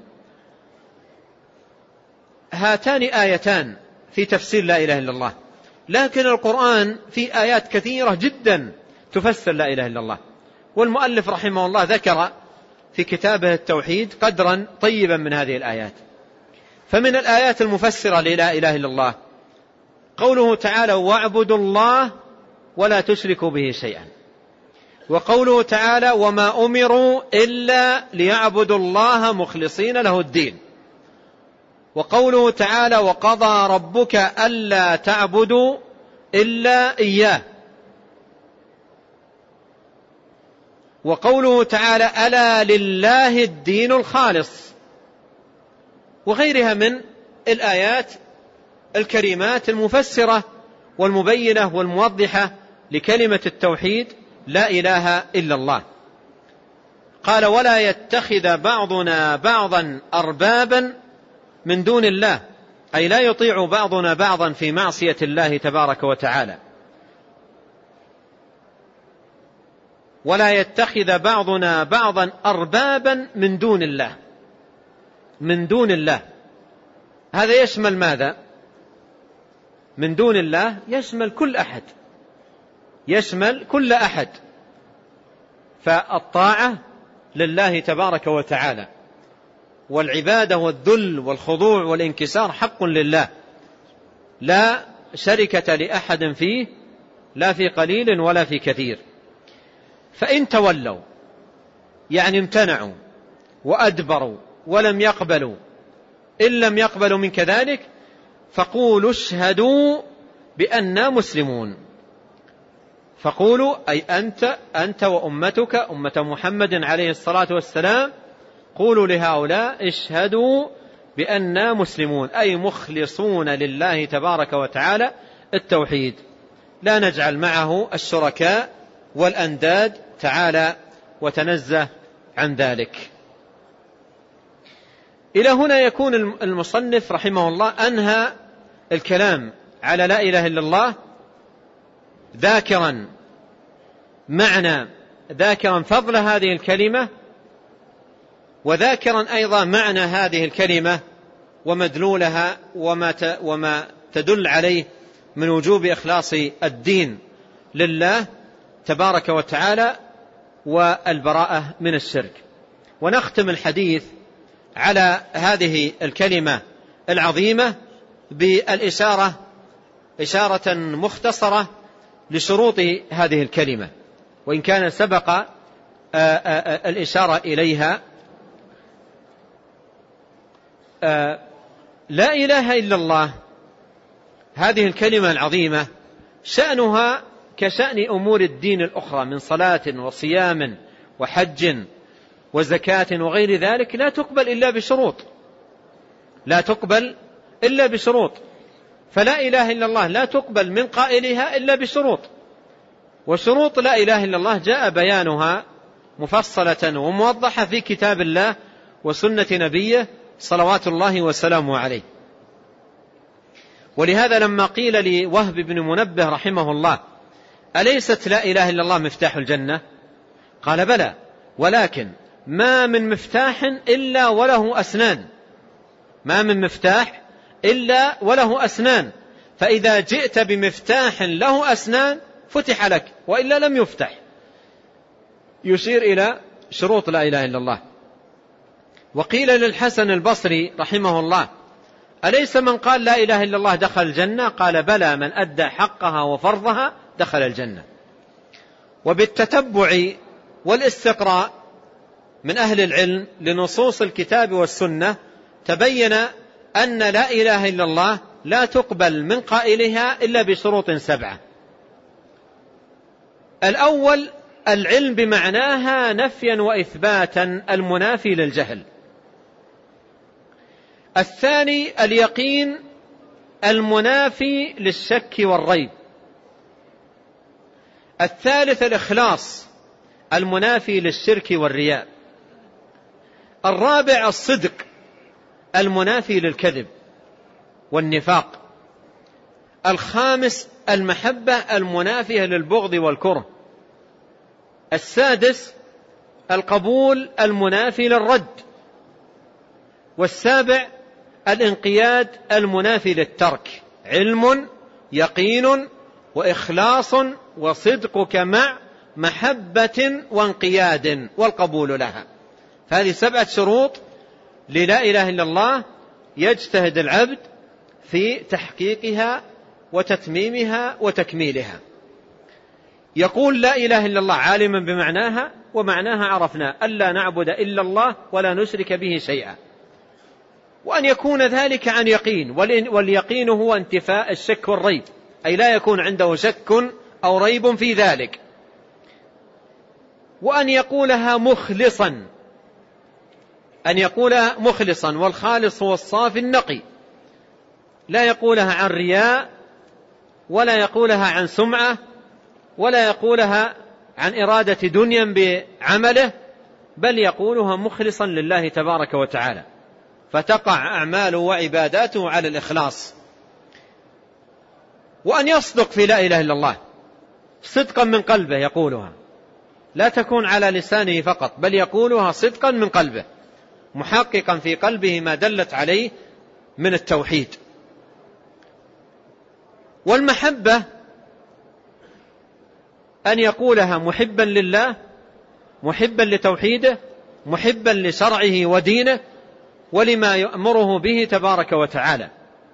هاتان آيتان في تفسير لا إله إلا الله، لكن القرآن في آيات كثيرة جدا تفسر لا إله إلا الله. والمؤلف رحمه الله ذكر في كتابه التوحيد قدرا طيبا من هذه الآيات. فمن الآيات المفسرة للا إله إلا الله قوله تعالى واعبدوا الله ولا تشركوا به شيئا، وقوله تعالى وما أمروا إلا ليعبدوا الله مخلصين له الدين، وقوله تعالى وقضى ربك ألا تعبدوا إلا إياه، وقوله تعالى ألا لله الدين الخالص، وغيرها من الآيات الكريمات المفسرة والمبينة والموضحة لكلمة التوحيد لا إله إلا الله. قال ولا يتخذ بعضنا بعضا أربابا من دون الله، أي لا يطيع بعضنا بعضا في معصية الله تبارك وتعالى. ولا يتخذ بعضنا بعضا أربابا من دون الله، من دون الله هذا يشمل ماذا؟ من دون الله يشمل كل أحد، يشمل كل أحد. فالطاعة لله تبارك وتعالى، والعبادة والذل والخضوع والانكسار حق لله، لا شركة لأحد فيه، لا في قليل ولا في كثير. فإن تولوا يعني امتنعوا وأدبروا ولم يقبلوا، إن لم يقبلوا منك ذلك فقولوا اشهدوا بأننا مسلمون. فقولوا أي أنت وأمتك أمة محمد عليه الصلاة والسلام، قولوا لهؤلاء اشهدوا بأننا مسلمون، أي مخلصون لله تبارك وتعالى التوحيد، لا نجعل معه الشركاء والأنداد تعالى وتنزه عن ذلك. إلى هنا يكون المصنف رحمه الله أنهى الكلام على لا إله إلا الله، ذاكرا فضل هذه الكلمة، وذاكرا أيضا معنى هذه الكلمة ومدلولها وما تدل عليه من وجوب إخلاص الدين لله تبارك وتعالى والبراءة من الشرك. ونختم الحديث على هذه الكلمة العظيمة بالإشارة إشارة مختصرة لشروط هذه الكلمة، وإن كان سبق الإشارة إليها. لا إله إلا الله هذه الكلمة العظيمة شأنها كشأن أمور الدين الأخرى من صلاة وصيام وحج وزكاة وغير ذلك، لا تقبل إلا بشروط، لا تقبل إلا بشروط. فلا إله إلا الله لا تقبل من قائلها إلا بشروط. وشروط لا إله إلا الله جاء بيانها مفصلة وموضحة في كتاب الله وسنة نبيه صلوات الله وسلامه عليه. ولهذا لما قيل لوهب بن منبه رحمه الله: أليست لا إله إلا الله مفتاح الجنة؟ قال: بلى، ولكن ما من مفتاح إلا وله أسنان، ما من مفتاح إلا وله أسنان، فإذا جئت بمفتاح له أسنان فتح لك، وإلا لم يفتح. يشير إلى شروط لا إله إلا الله. وقيل للحسن البصري رحمه الله: أليس من قال لا إله إلا الله دخل الجنة؟ قال: بلى، من أدى حقها وفرضها دخل الجنة. وبالتتبع والاستقراء من أهل العلم لنصوص الكتاب والسنة تبين أن لا إله إلا الله لا تقبل من قائلها إلا بشروط 7. الأول العلم بمعناها نفيا وإثباتا المنافي للجهل. الثاني اليقين المنافي للشك والريب. الثالث الإخلاص المنافي للشرك والرياء. الرابع الصدق المنافي للكذب والنفاق. الخامس المحبة المنافية للبغض والكره. السادس القبول المنافي للرد. والسابع الانقياد المنافي للترك. علم، يقين، وإخلاص، وصدقك مع محبة وانقياد والقبول لها. فهذه 7 شروط للا إله إلا الله يجتهد العبد في تحقيقها وتتميمها وتكميلها. يقول لا إله إلا الله عالما بمعناها، ومعناها عرفنا: ألا نعبد إلا الله ولا نشرك به شيئا، وأن يكون ذلك عن يقين، واليقين هو انتفاء الشك والريب، أي لا يكون عنده شك أو ريب في ذلك. وأن يقولها مخلصا، أن يقولها مخلصا، والخالص هو الصافي النقي، لا يقولها عن رياء، ولا يقولها عن سمعة، ولا يقولها عن إرادة دنيا بعمله، بل يقولها مخلصا لله تبارك وتعالى، فتقع أعماله وعباداته على الإخلاص. وأن يصدق في لا إله إلا الله صدقا من قلبه يقولها، لا تكون على لسانه فقط، بل يقولها صدقا من قلبه، محققا في قلبه ما دلت عليه من التوحيد. والمحبة أن يقولها محبا لله، محبا لتوحيده، محبا لشرعه ودينه ولما يأمره به تبارك وتعالى.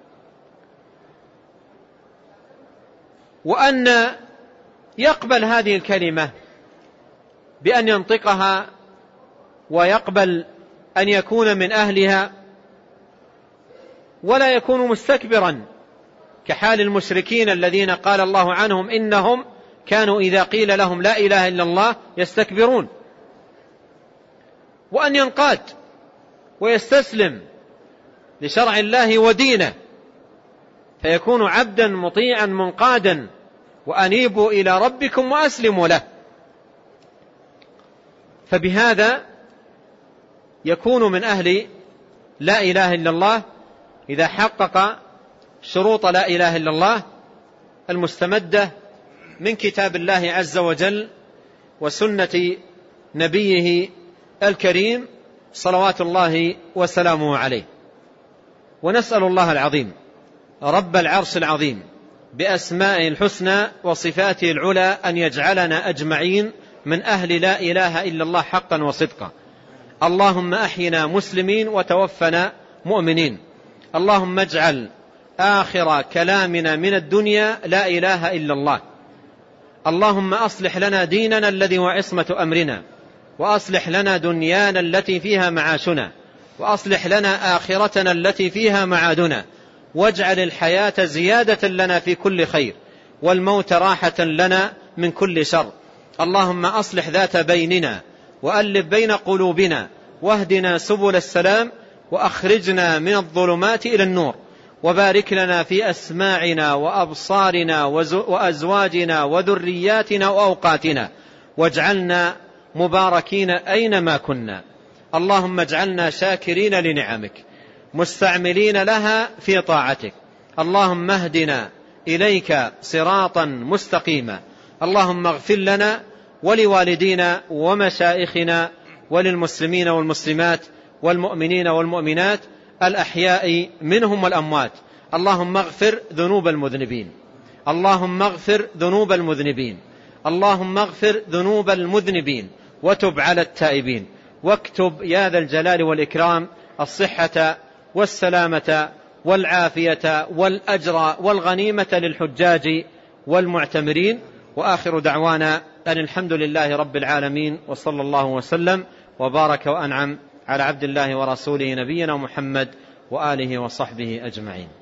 وأن يقبل هذه الكلمة بأن ينطقها، ويقبل أن يكون من أهلها، ولا يكون مستكبرا كحال المشركين الذين قال الله عنهم إنهم كانوا إذا قيل لهم لا إله إلا الله يستكبرون. وأن ينقاد ويستسلم لشرع الله ودينه، فيكون عبدا مطيعا منقادا: وأنيبوا إلى ربكم وأسلموا له. فبهذا يكون من أهل لا إله إلا الله إذا حقق شروط لا إله إلا الله المستمدة من كتاب الله عز وجل وسنة نبيه الكريم صلوات الله وسلامه عليه. ونسأل الله العظيم رب العرش العظيم بأسمائه الحسنى وصفاته العلى أن يجعلنا أجمعين من أهل لا إله إلا الله حقا وصدقا. اللهم أحينا مسلمين وتوفنا مؤمنين. اللهم اجعل آخر كلامنا من الدنيا لا إله إلا الله. اللهم أصلح لنا ديننا الذي هو عصمة أمرنا، وأصلح لنا دنيانا التي فيها معاشنا، وأصلح لنا آخرتنا التي فيها معادنا، واجعل الحياة زيادة لنا في كل خير، والموت راحة لنا من كل شر. اللهم أصلح ذات بيننا، وألف بين قلوبنا، واهدنا سبل السلام، وأخرجنا من الظلمات إلى النور، وبارك لنا في أسماعنا وأبصارنا وأزواجنا وذرياتنا وأوقاتنا، واجعلنا مباركين أينما كنا. اللهم اجعلنا شاكرين لنعمك مستعملين لها في طاعتك. اللهم اهدنا إليك صراطا مستقيما. اللهم اغفر لنا ولوالدينا ومشائخنا وللمسلمين والمسلمات والمؤمنين والمؤمنات الأحياء منهم والأموات. اللهم اغفر ذنوب المذنبين، اللهم اغفر ذنوب المذنبين، اللهم اغفر ذنوب المذنبين، وتب على التائبين، واكتب يا ذا الجلال والإكرام الصحة والسلامة والعافية والأجر والغنيمة للحجاج والمعتمرين. وآخر دعوانا أن الحمد لله رب العالمين، وصلى الله وسلم وبارك وأنعم على عبد الله ورسوله نبينا محمد وآله وصحبه أجمعين.